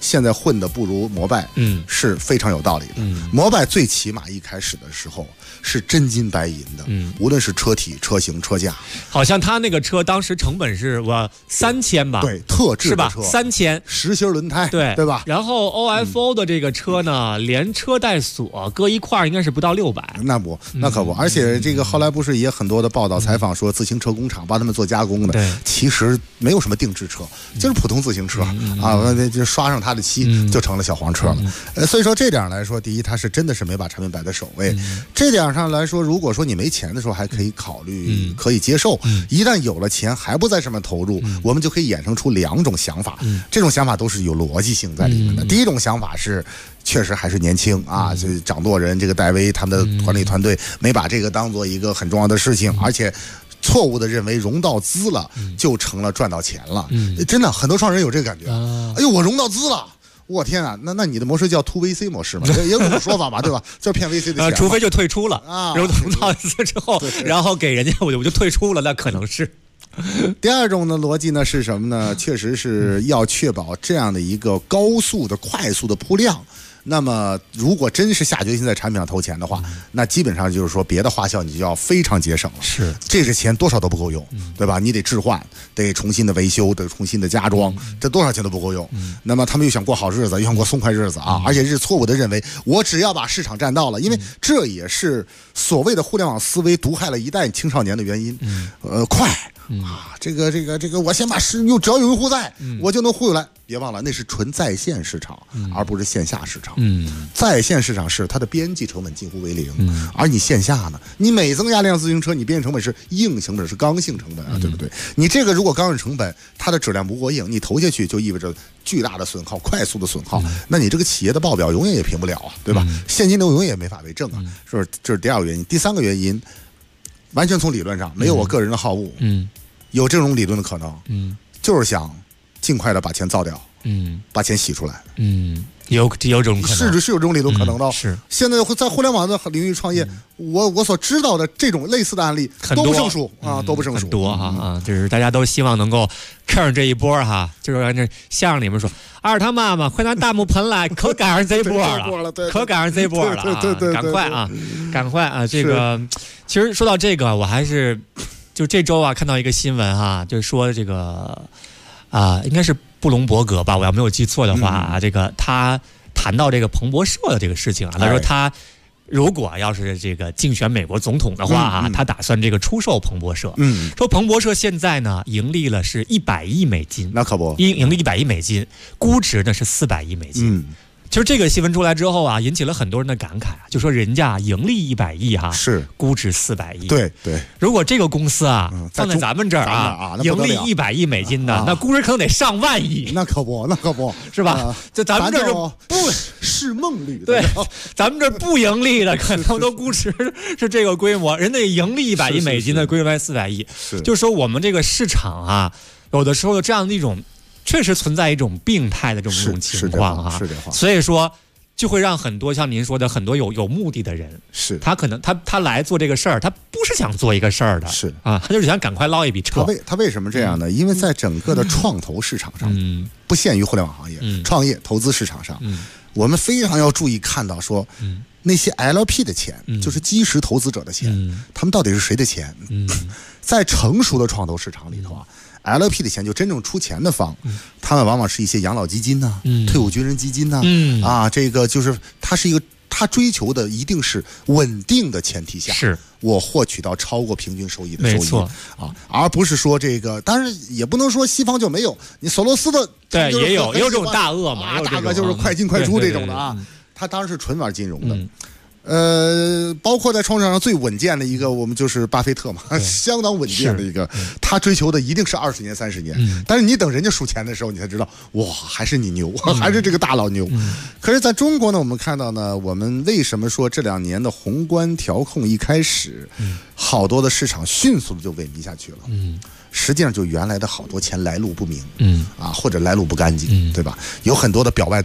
现在混的不如摩拜，是非常有道理的。摩拜最起码一开始的时候是真金白银的，无论是车体、车型、车价， 好像他那个车当时成本是3000吧？ 对，特制的车是吧？3000， 实心轮胎，对吧？ 然后 OFO 的这个车呢，连车带锁搁一块应该是不到600。 那可不，而且这个后来不是也很多的报道采访说，自行车工厂帮他们做加工的，其实没有什么定制车，就是普通自行车啊，就刷上它的漆就成了小黄车了。所以说这点来说，第一，它是真的是没把产品摆在首位。这点上来说，如果说你没钱的时候还可以考虑，可以接受。一旦有了钱还不在上面投入，我们就可以衍生出2种想法。这种想法都是有逻辑性在里面的。第一种想法是，确实还是年轻啊，这掌舵人这个戴威他们的管理团队没把这个当做一个很重要的事情，而且错误的认为融到资了就成了赚到钱了。真的很多创始人有这个感觉。哎呦，我融到资了。我天啊，那你的模式叫 2VC 模式嘛，也有这种说法嘛，对吧？就是骗 VC 的钱， 除非就退出了啊，融到资之后，然后给人家我就退出了，那可能是。 第二种的逻辑呢是什么呢？确实是要确保这样的一个高速的、快速的铺量。那么，如果真是下决心在产品上投钱的话，那基本上就是说，别的花销你就要非常节省了。 是， 这个钱多少都不够用，对吧？你得置换，得重新的维修，得重新的加装，这多少钱都不够用。那么他们又想过好日子，又想过松快日子啊，而且是错误的认为我只要把市场占到了，因为这也是所谓的互联网思维毒害了一代青少年的原因。快。这个，我先把只要有用户在，我就能忽悠来。别忘了，那是纯在线市场，而不是线下市场。在线市场是它的边际成本近乎为零，而你线下呢，你每增加辆自行车，你边际成本是硬成本，是刚性成本啊，对不对？你这个如果刚性成本，它的质量不过硬，你投下去就意味着巨大的损耗，快速的损耗，那你这个企业的报表永远也平不了啊，对吧？现金流永远也没法为正啊，是不是？这是第二个原因。第三个原因，完全从理论上，没有我个人的好恶，有这种理论的可能，就是想尽快的把钱造掉，把钱洗出来， 有这种可能， 是有这种理论可能的。 是现在在互联网的领域创业，我所知道的这种类似的案例都不胜数啊，都不胜数， 很多啊，就是大家都希望能够看上这一波哈，就是按这相声里面说，二他妈妈快拿大木盆来，可赶上这一波了，可赶上这一波了， 对， 赶快啊！这个其实说到这个，我还是就这周啊看到一个新闻哈，就是说这个应该是布隆伯格吧，我要没有记错的话，这个他谈到这个彭博社的这个事情啊，他说他如果要是这个竞选美国总统的话他打算这个出售彭博社，说彭博社现在呢盈利了是100亿美金， 那可不， 盈利100亿美金，估值呢是400亿美金。其实这个新闻出来之后啊，引起了很多人的感慨啊，就说人家盈利100亿哈， 是估值400亿。 对， 如果这个公司放在咱们这儿盈利100亿美金的，那估值可能得上万亿。 那可不， 是吧？就咱们这儿不是梦里的， 对，咱们这不盈利的，可能都估值是这个规模，人家盈利100亿美金的，规模400亿。就是说我们这个市场啊，有的时候有这样的一种。确实存在一种病态的这种情况哈，所以说就会让很多像您说的很多有目的的人， 是他可能他来做这个事儿，他不是想做一个事儿的， 是他就是想赶快捞一笔车。 他为什么这样呢？因为在整个的创投市场上，不限于互联网行业，创业投资市场上，我们非常要注意看到说，那些 LP 的钱，就是基石投资者的钱，他们到底是谁的钱？在成熟的创投市场里头LP 的钱就真正出钱的方，他们往往是一些养老基金呐、退伍军人基金呐，这个就是它是一个，他追求的一定是稳定的前提下， 是我获取到超过平均收益的收益而不是说这个，当然也不能说西方就没有，你索罗斯的对也有这种大鳄嘛， 大鳄就是快进快出这种的啊，他当然是纯玩金融的。包括在创业上最稳健的一个，我们就是巴菲特嘛，相当稳健的一个，他追求的一定是20年、30年。但是你等人家数钱的时候，你才知道，哇，还是你牛，还是这个大佬牛。可是在中国呢，我们看到呢，我们为什么说这2年的宏观调控一开始，好多的市场迅速的就萎靡下去了。实际上就原来的好多钱来路不明，或者来路不干净，对吧？有很多的表外资产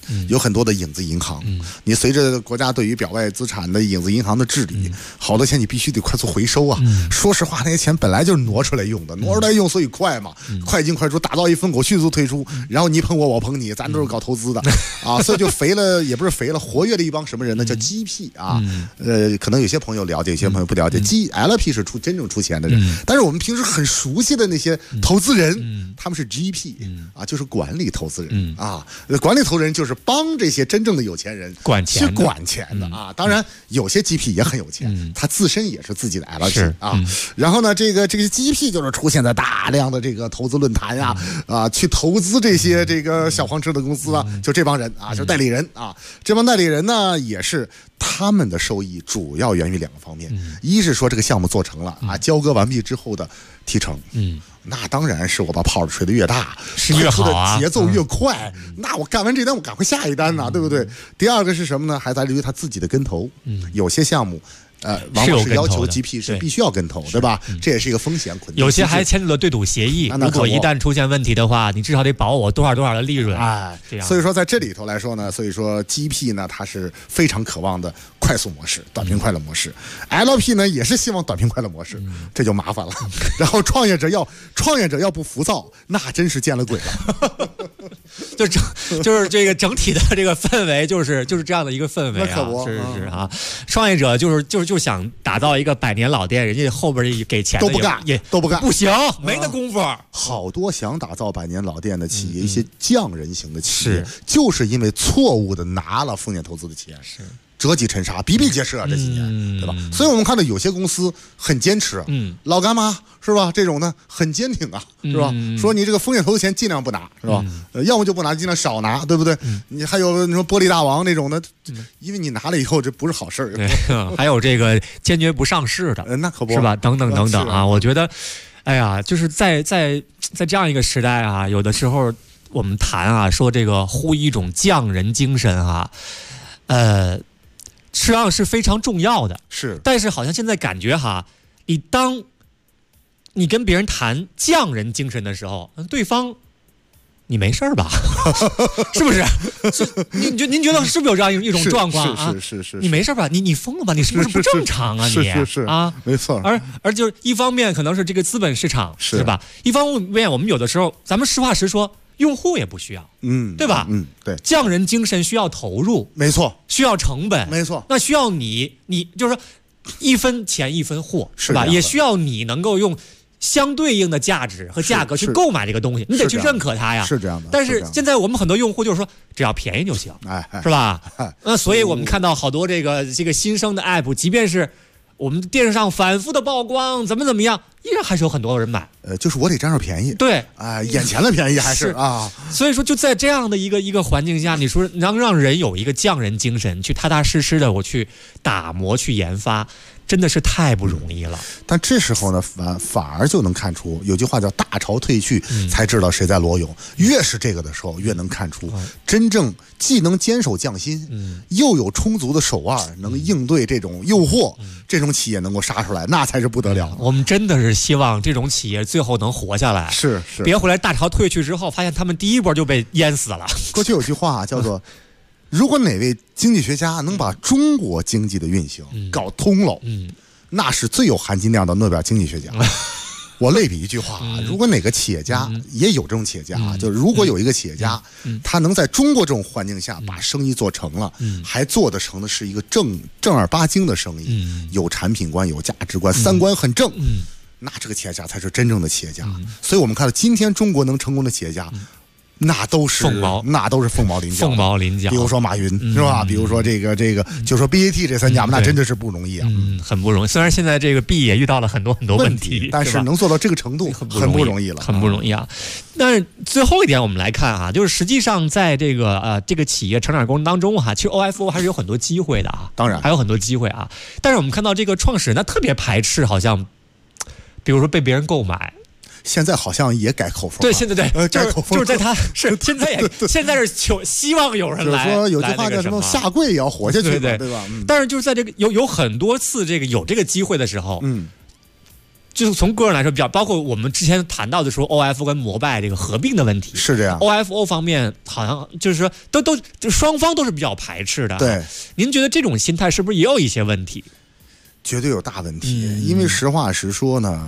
有很多的影子银行。你随着国家对于表外资产的影子银行的治理，好多钱你必须得快速回收啊。说实话，那些钱本来就是挪出来用的，挪出来用所以快嘛，快进快出，打造一风口，迅速退出，然后你捧我，我捧你，咱都是搞投资的啊，所以就肥了，也不是肥了，活跃了一帮什么人呢？叫 GP 啊。可能有些朋友了解，有些朋友不了解。LP 是真正出钱的人，但是我们平时很熟悉的那些投资人，他们是 GP 啊，就是管理投资人啊。管理投资人就是帮这些真正的有钱人去管钱的啊。当然，有些 GP 也很有钱，他自身也是自己的 LP 啊。然后呢，这个 GP 就是出现在大量的这个投资论坛啊，去投资这些这个小黄车的公司啊，就这帮人啊，就是代理人啊。这帮代理人呢，也是他们的收益主要源于2个方面，一是说这个项目做成了啊，交割完毕之后的提成，那当然是我把炮吹得越大， 是越好啊， 节奏越快，那我干完这单我赶快下一单呐，对不对？第二个是什么呢？还在于他自己的跟投，有些项目。往往是要求 GP 是必须要跟投，对吧？这也是一个风险捆定。 有些还签署了对赌协议，如果一旦出现问题的话，你至少得保我多少的利润。这样。 所以说在这里头来说呢，所以说 GP 呢，它是非常渴望的快速模式、短平快乐模式。LP 呢也是希望短平快乐模式，这就麻烦了。然后创业者要不浮躁，那真是见了鬼了。 就是这个整体的这个氛围，就是这样的一个氛围啊，是啊。创业者就想打造一个100年老店，人家后边给钱都不干， 不行，没那功夫。 好多想打造100年老店的企业，一些匠人型的企业，就是因为错误的拿了风险投资的钱，折戟沉沙，比比皆是啊，这几年，对吧？所以我们看到有些公司很坚持，老干妈是吧？这种呢很坚挺啊，是吧？说你这个风险投资钱尽量不拿，是吧？要么就不拿，尽量少拿，对不对？你还有你说玻璃大王那种的，因为你拿了以后这不是好事儿。 还有这个坚决不上市的， 那可不是吧？等等啊，我觉得，哎呀，就是在这样一个时代啊，有的时候我们谈啊，说这个呼一种匠人精神啊，实际上是非常重要的，但是好像现在感觉哈，当你跟别人谈匠人精神的时候，对方你没事吧？是不是？您觉得是不是有这样一种状况啊？ 是， 你没事吧？你疯了吧？你是不是不正常啊？ 是啊， 没错。 而就是一方面可能是这个资本市场是吧？一方面我们有的时候，咱们实话实说。用户也不需要，对吧？ 对， 匠人精神需要投入， 没错， 需要成本， 没错。 那需要你就是说一分钱一分货，是吧？也需要你能够用相对应的价值和价格去购买这个东西，你得去认可它呀。 是这样的。 但是现在我们很多用户就是说，只要便宜就行，是吧？那所以我们看到好多这个新生的 app， 即便是我们电视上反复的曝光，怎么样，依然还是有很多人买。 就是我得占着便宜， 对， 眼前的便宜还是啊。 所以说，就在这样的一个环境下，你说能让人有一个匠人精神，去踏踏实实的我去打磨、去研发，真的是太不容易了。 但这时候呢，反而就能看出，有句话叫“大潮退去，才知道谁在裸泳”。越是这个的时候，越能看出真正既能坚守匠心，又有充足的手腕，能应对这种诱惑，这种企业能够杀出来，那才是不得了。 我们真的是希望这种企业最后能活下来， 是， 别回来大潮退去之后，发现他们第一波就被淹死了。 过去有句话叫做如果哪位经济学家能把中国经济的运行搞通了，那是最有含金量的诺贝尔经济学家。我类比一句话，如果哪个企业家也有这种企业家，就是如果有一个企业家，他能在中国这种环境下把生意做成了，还做得成的是一个正儿八经的生意，有产品观、有价值观、三观很正，那这个企业家才是真正的企业家。所以我们看到今天中国能成功的企业家，那都是凤毛麟角。比如说马云是吧？比如说这个，就说 BAT 这3家，那真的是不容易啊， 很不容易。虽然现在这个 B 也遇到了很多问题， 但是能做到这个程度很不容易了， 很不容易啊。但是最后一点，我们来看啊，就是实际上在这个企业成长过程当中哈，其实 OFO 还是有很多机会的啊， 当然还有很多机会啊。但是我们看到这个创始人他特别排斥，好像比如说被别人购买。 现在好像也改口风， 对，现在对， 改口风， 就是在他是现在是希望有人来， 说有句话叫什么下跪也要活下去，对吧？ 但是就是在这个有很多次有这个机会的时候， 就是从个人来说比较，包括我们之前谈到的说 OFO 跟摩拜这个合并的问题， 是这样。 OFO 方面好像就是说就双方都是比较排斥的。 对， 您觉得这种心态是不是也有一些问题？ 绝对有大问题，因为实话实说呢，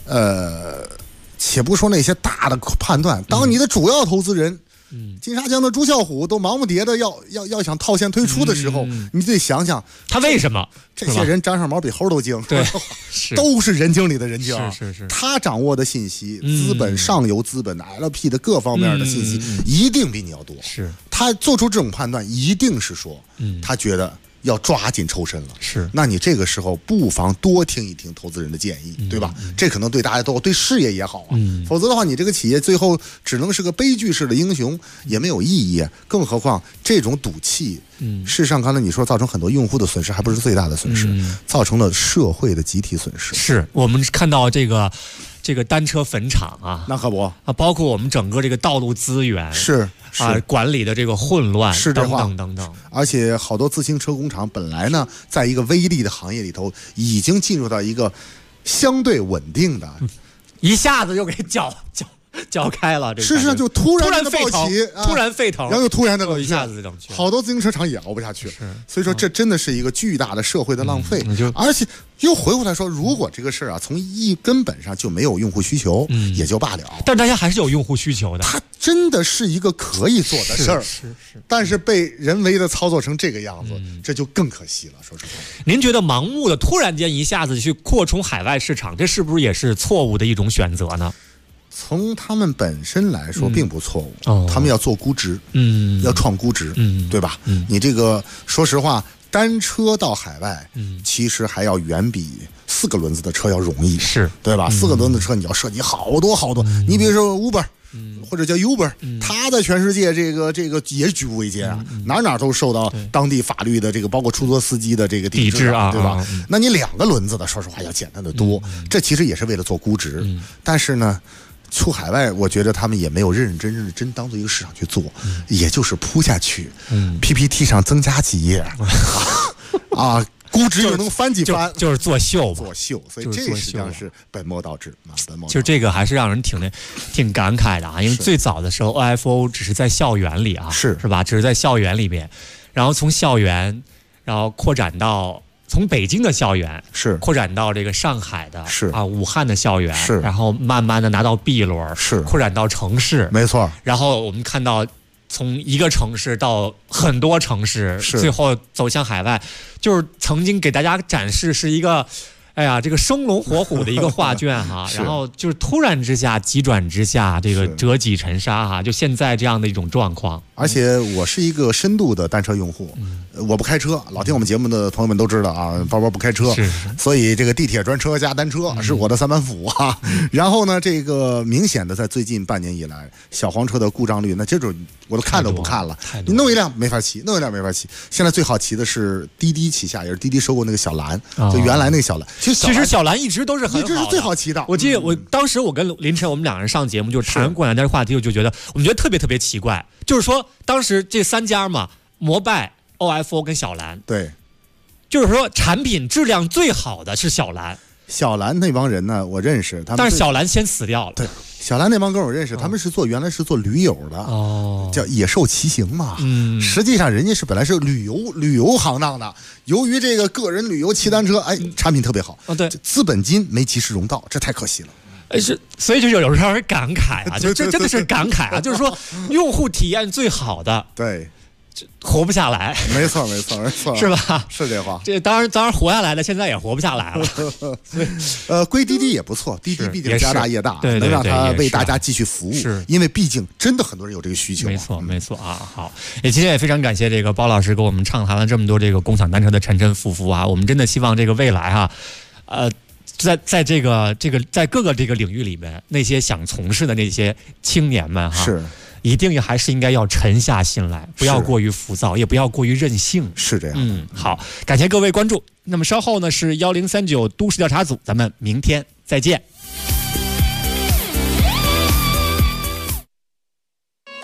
且不说那些大的判断，当你的主要投资人。金沙江的朱啸虎都忙不迭的要想套现退出的时候，你得想想他为什么这些人沾上毛比猴都精， 对， 都是人精里的人精， 是他掌握的信息，资本上游资本的 LP 的各方面的信息，一定比你要多。 是他做出这种判断，一定是说，他觉得要抓紧抽身了。 是， 那你这个时候不妨多听一听投资人的建议，对吧？这可能对大家都对事业也好啊。否则的话，你这个企业最后只能是个悲剧式的英雄，也没有意义。更何况这种赌气，事实上刚才你说造成很多用户的损失，还不是最大的损失，造成了社会的集体损失。 是我们看到这个单车坟场啊， 那可不啊，包括我们整个这个道路资源是管理的这个混乱， 是这话等等。 而且好多自行车工厂本来呢，在一个微利的行业里头，已经进入到一个相对稳定的， 一下子就给搅开了。 事实上就突然的暴起， 突然沸腾， 然后又突然的冷却， 一下子冷却， 好多自行车厂也熬不下去。所以说这真的是一个巨大的社会的浪费。而且又回过来说，如果这个事儿啊，从根本上就没有用户需求，也就罢了。 但大家还是有用户需求的。 它真的是一个可以做的事儿，但是被人为的操作成这个样子，这就更可惜了。说实话， 您觉得盲目的突然间一下子去扩充海外市场，这是不是也是错误的一种选择呢？ 从他们本身来说并不错误，他们要做估值，要创估值，对吧？你这个说实话，单车到海外，其实还要远比4个轮子的车要容易， 是对吧？4个轮子的车你要涉及好多好多，你比如说 Uber。或者叫 Uber，他在全世界这个也举步维艰啊，哪都受到当地法律的这个包括出租车司机的这个抵制啊，对吧？那你2个轮子的，说实话要简单的多，这其实也是为了做估值，但是呢。出海外，我觉得他们也没有认认真真当做一个市场去做，也就是扑下去，PPT 上增加几页，啊，估值又能翻几番， 就是作秀， 所以这实际上是本末倒置啊， 其实这个还是让人挺感慨的啊，因为最早的时候 OFO 只是在校园里啊，是吧？只是在校园里面，然后从校园，然后扩展到。从北京的校园是扩展到这个上海的是啊武汉的校园是， 然后慢慢的拿到 B 轮是扩展到城市， 没错。 然后我们看到从一个城市到很多城市，最后走向海外，就是曾经给大家展示是一个。哎呀，这个生龙活虎的一个画卷哈，然后就是突然之下急转直下，这个折戟沉沙哈，就现在这样的一种状况。 而且我是一个深度的单车用户，我不开车，老听我们节目的朋友们都知道啊，包不开车，所以这个地铁专车加单车是我的3板斧啊。然后呢，这个明显的在最近半年以来，小黄车的故障率，那这种我都看都不看了，你弄一辆没法骑，现在最好骑的是滴滴旗下，也是滴滴收购那个小蓝，就原来那个小蓝。 其实小蓝一直都是很好的， 一直是最好骑的。 我记得当时我跟林晨我们2人上节目就谈过两家话题，我就觉得我们觉得特别奇怪，就是说当时这3家嘛，摩拜、OFO 跟小蓝， 对， 就是说产品质量最好的是小蓝。 小蓝那帮人呢，我认识他们， 但是小蓝先死掉了。 对，小蓝那帮哥我认识，他们是原来是做驴友的，叫野兽骑行嘛。实际上人家是本来是旅游行当的，由于这个个人旅游骑单车，产品特别好， 对， 资本金没及时融到，这太可惜了。 所以就有时候让人感慨啊，这真的是感慨啊，就是说用户体验最好的， 对。 活不下来， 没错， 是吧？ 是这话。 这当然活下来了，现在也活不下来了。 归滴滴也不错，滴滴毕竟家大业大，能让它为大家继续服务。 是， 因为毕竟真的很多人有这个需求。 没错啊。好，今天也非常感谢这个包老师给我们畅谈了这么多这个共享单车的沉沉浮浮啊。我们真的希望这个未来啊，在这个在各个这个领域里面，那些想从事的那些青年们哈， 是。 一定还是应该要沉下心来，不要过于浮躁，也不要过于任性。 是这样。 好，感谢各位关注。那么稍后呢是1039都市调查组，咱们明天再见。 妈，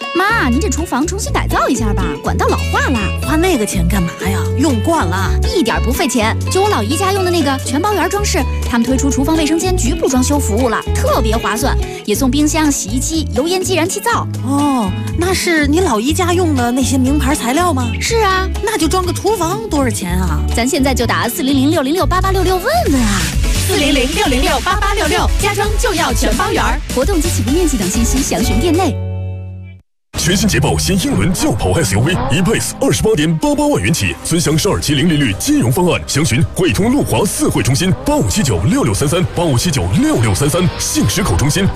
啊，您这厨房重新改造一下吧，管道老化了。 花那个钱干嘛呀？用惯了， 一点不费钱。就我老姨家用的那个全包圆装饰，他们推出厨房卫生间局部装修服务了，特别划算，也送冰箱、洗衣机、油烟机、燃气灶。 哦，那是你老姨家用的那些名牌材料吗？ 是啊， 那就装个厨房多少钱啊？ 咱现在就打400-606-8866问问啊。 400-606-8866，家装就要全包圆。 活动及起步面积等信息详询店内。 全新捷豹新英伦轿跑 SUV E-Pace 28.88万元起，尊享12期零利率金融方案，详询汇通路华4会中心85796633，85796633，信实口中心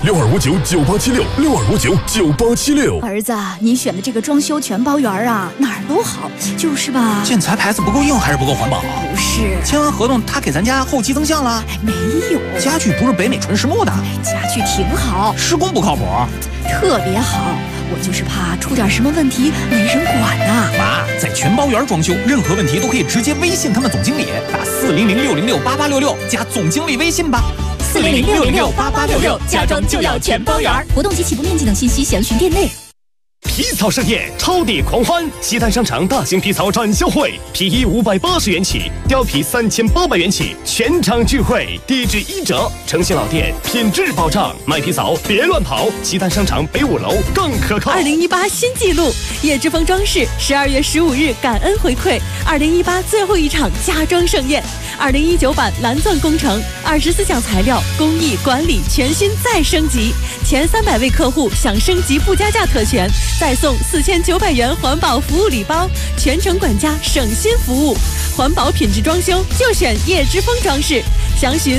62599876，62599876。 儿子，您选的这个装修全包圆啊，哪儿都好，就是吧？ 建材牌子不够硬还是不够环保？ 不是， 签完合同他给咱家后期增项了？ 没有， 家具不是北美纯实木的， 家具挺好， 施工不靠谱， 特别好。我就是怕出点什么问题没人管呐。 妈，在全包圆装修，任何问题都可以直接微信他们总经理，打400-606-8866加总经理微信吧。 400-606-8866，家装就要全包圆。 活动及起步面积等信息详询店内。 皮草盛宴，超跌狂欢！西单商场大型皮草展销会，皮衣580元起，貂皮3800元起，全场聚会，低至1折，诚信老店，品质保障。买皮草别乱跑，西单商场北5楼更可靠。 2018新纪录，叶之峰装饰12月15日感恩回馈2018最后一场家装盛宴，2019版蓝钻工程24项材料工艺管理全新再升级，前300位客户享升级不加价特权，再送4900元环保服务礼包，全程管家省心服务，环保品质装修就选叶之峰装饰，详询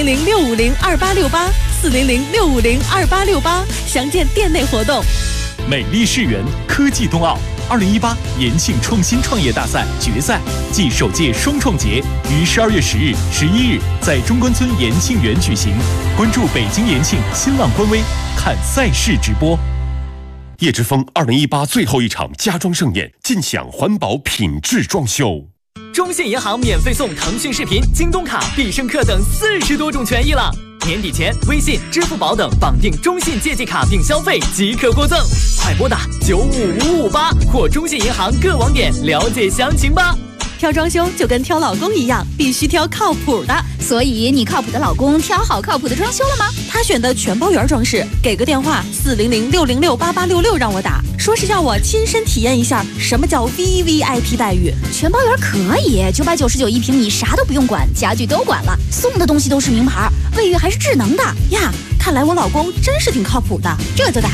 400-650-2868 400-650-2868，详见店内活动。 美丽世园科技冬奥2018延庆创新创业大赛决赛暨首届双创节于12月10日、11日在中关村延庆园举行，关注北京延庆新浪官微看赛事直播。 叶之峰2018最后一场家装盛宴，尽享环保品质装修。 中信银行免费送腾讯视频、京东卡、必胜客等40多种权益了。年底前，微信、支付宝等绑定中信借记卡并消费即可获赠，快拨打95558或中信银行各网点了解详情吧。 挑装修就跟挑老公一样，必须挑靠谱的。 所以你靠谱的老公挑好靠谱的装修了吗？ 他选的全包圆装饰，给个电话400-606-8866让我打，说是要我亲身体验一下什么叫 VVIP 待遇。 全包圆可以，999一平米，啥都不用管，家具都管了，送的东西都是名牌，卫浴还是智能的呀。看来我老公真是挺靠谱的，这就打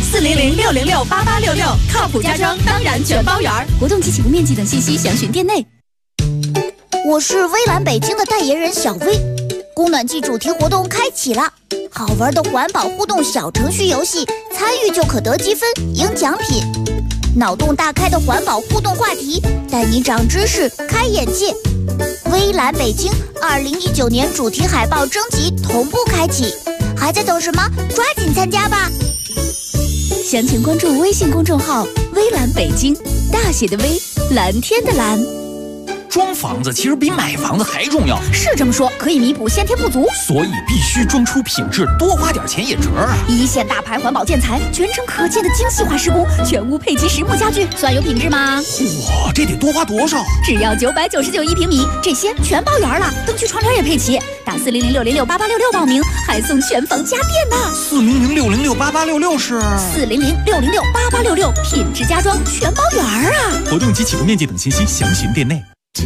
400-606-8866，靠谱家装当然全包圆。 活动及起步面积等信息详询店内。 我是微蓝北京的代言人小薇，供暖季主题活动开启了，好玩的环保互动小程序游戏，参与就可得积分赢奖品，脑洞大开的环保互动话题，带你长知识开眼界。微蓝北京2019年主题海报征集同步开启，还在等什么？抓紧参加吧！ 详情关注微信公众号微蓝北京，大写的微，蓝天的蓝。 装房子其实比买房子还重要， 是这么说，可以弥补先天不足， 所以必须装出品质，多花点钱也值啊！ 一线大牌环保建材，全程可见的精细化施工，全屋配齐实木家具，算有品质吗？ 哇，这得多花多少？ 只要999一平米，这些全包圆了，灯具窗帘也配齐，打400-606-8866报名，还送全房家电呢。 400-606-8866是 400-606-8866，品质家装全包圆啊！ 活动及起步面积等信息详询店内。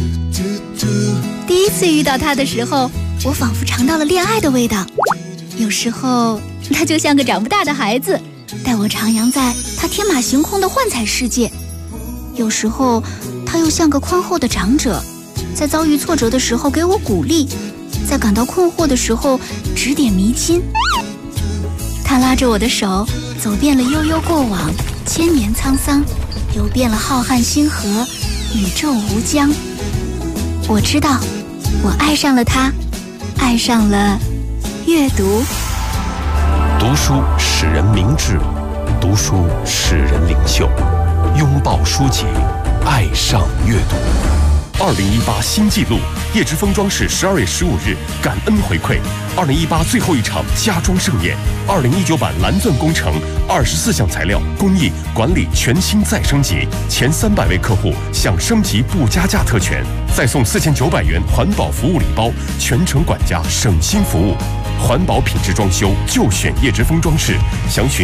第一次遇到他的时候，我仿佛尝到了恋爱的味道。有时候他就像个长不大的孩子，带我徜徉在他天马行空的幻彩世界；有时候他又像个宽厚的长者，在遭遇挫折的时候给我鼓励，在感到困惑的时候指点迷津。他拉着我的手，走遍了悠悠过往，千年沧桑，游遍了浩瀚星河，宇宙无疆。我知道，我爱上了他，爱上了阅读。 读书使人明智，读书使人领袖，拥抱书籍，爱上阅读。 2018新纪录，叶之峰装饰12月15日感恩回馈2018最后一场家装盛宴，2019版蓝钻工程24项材料工艺管理全新再升级，前300位客户享升级不加价特权，再送4900元环保服务礼包，全程管家省心服务。环保品质装修就选叶之峰装饰，详询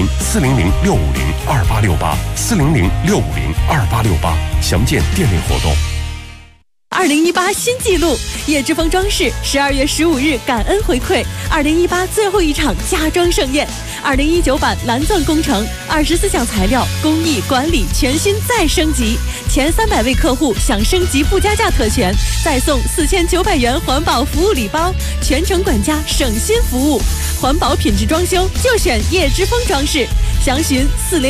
400-650-2868，400-650-2868，详见店内活动。 2018新纪录，叶之峰装饰12月15日感恩回馈2018最后一场家装盛宴，2019版蓝钻工程24项材料工艺管理全新再升级，前300位客户享升级不加价特权，再送4900元环保服务礼包，全程管家省心服务。环保品质装修就选叶之峰装饰，详询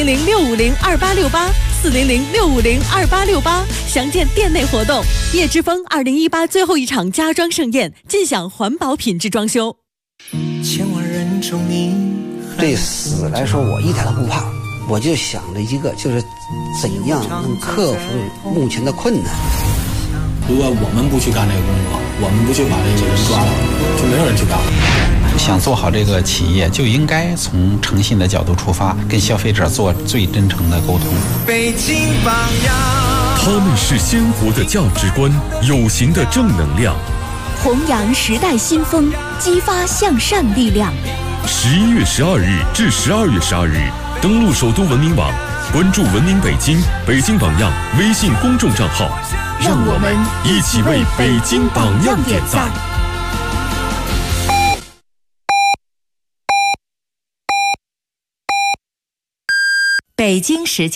400-650-2868，400-650-2868，详见店内活动。叶之峰2018最后一场家装盛宴，尽享环保品质装修。 千万人中你对死来说，我一点都不怕，我就想着一个，就是怎样能克服目前的困难。 如果我们不去干这个工作，我们不去把这个人抓了，就没有人去干了。 想做好这个企业，就应该从诚信的角度出发，跟消费者做最真诚的沟通。 北京榜样， 他们是鲜活的价值观，有形的正能量， 弘扬时代新风，激发向善力量。 11月12日至12月12日，登录首都文明网，关注文明北京、北京榜样微信公众账号， 让我们一起为北京榜样点赞。 北京时间。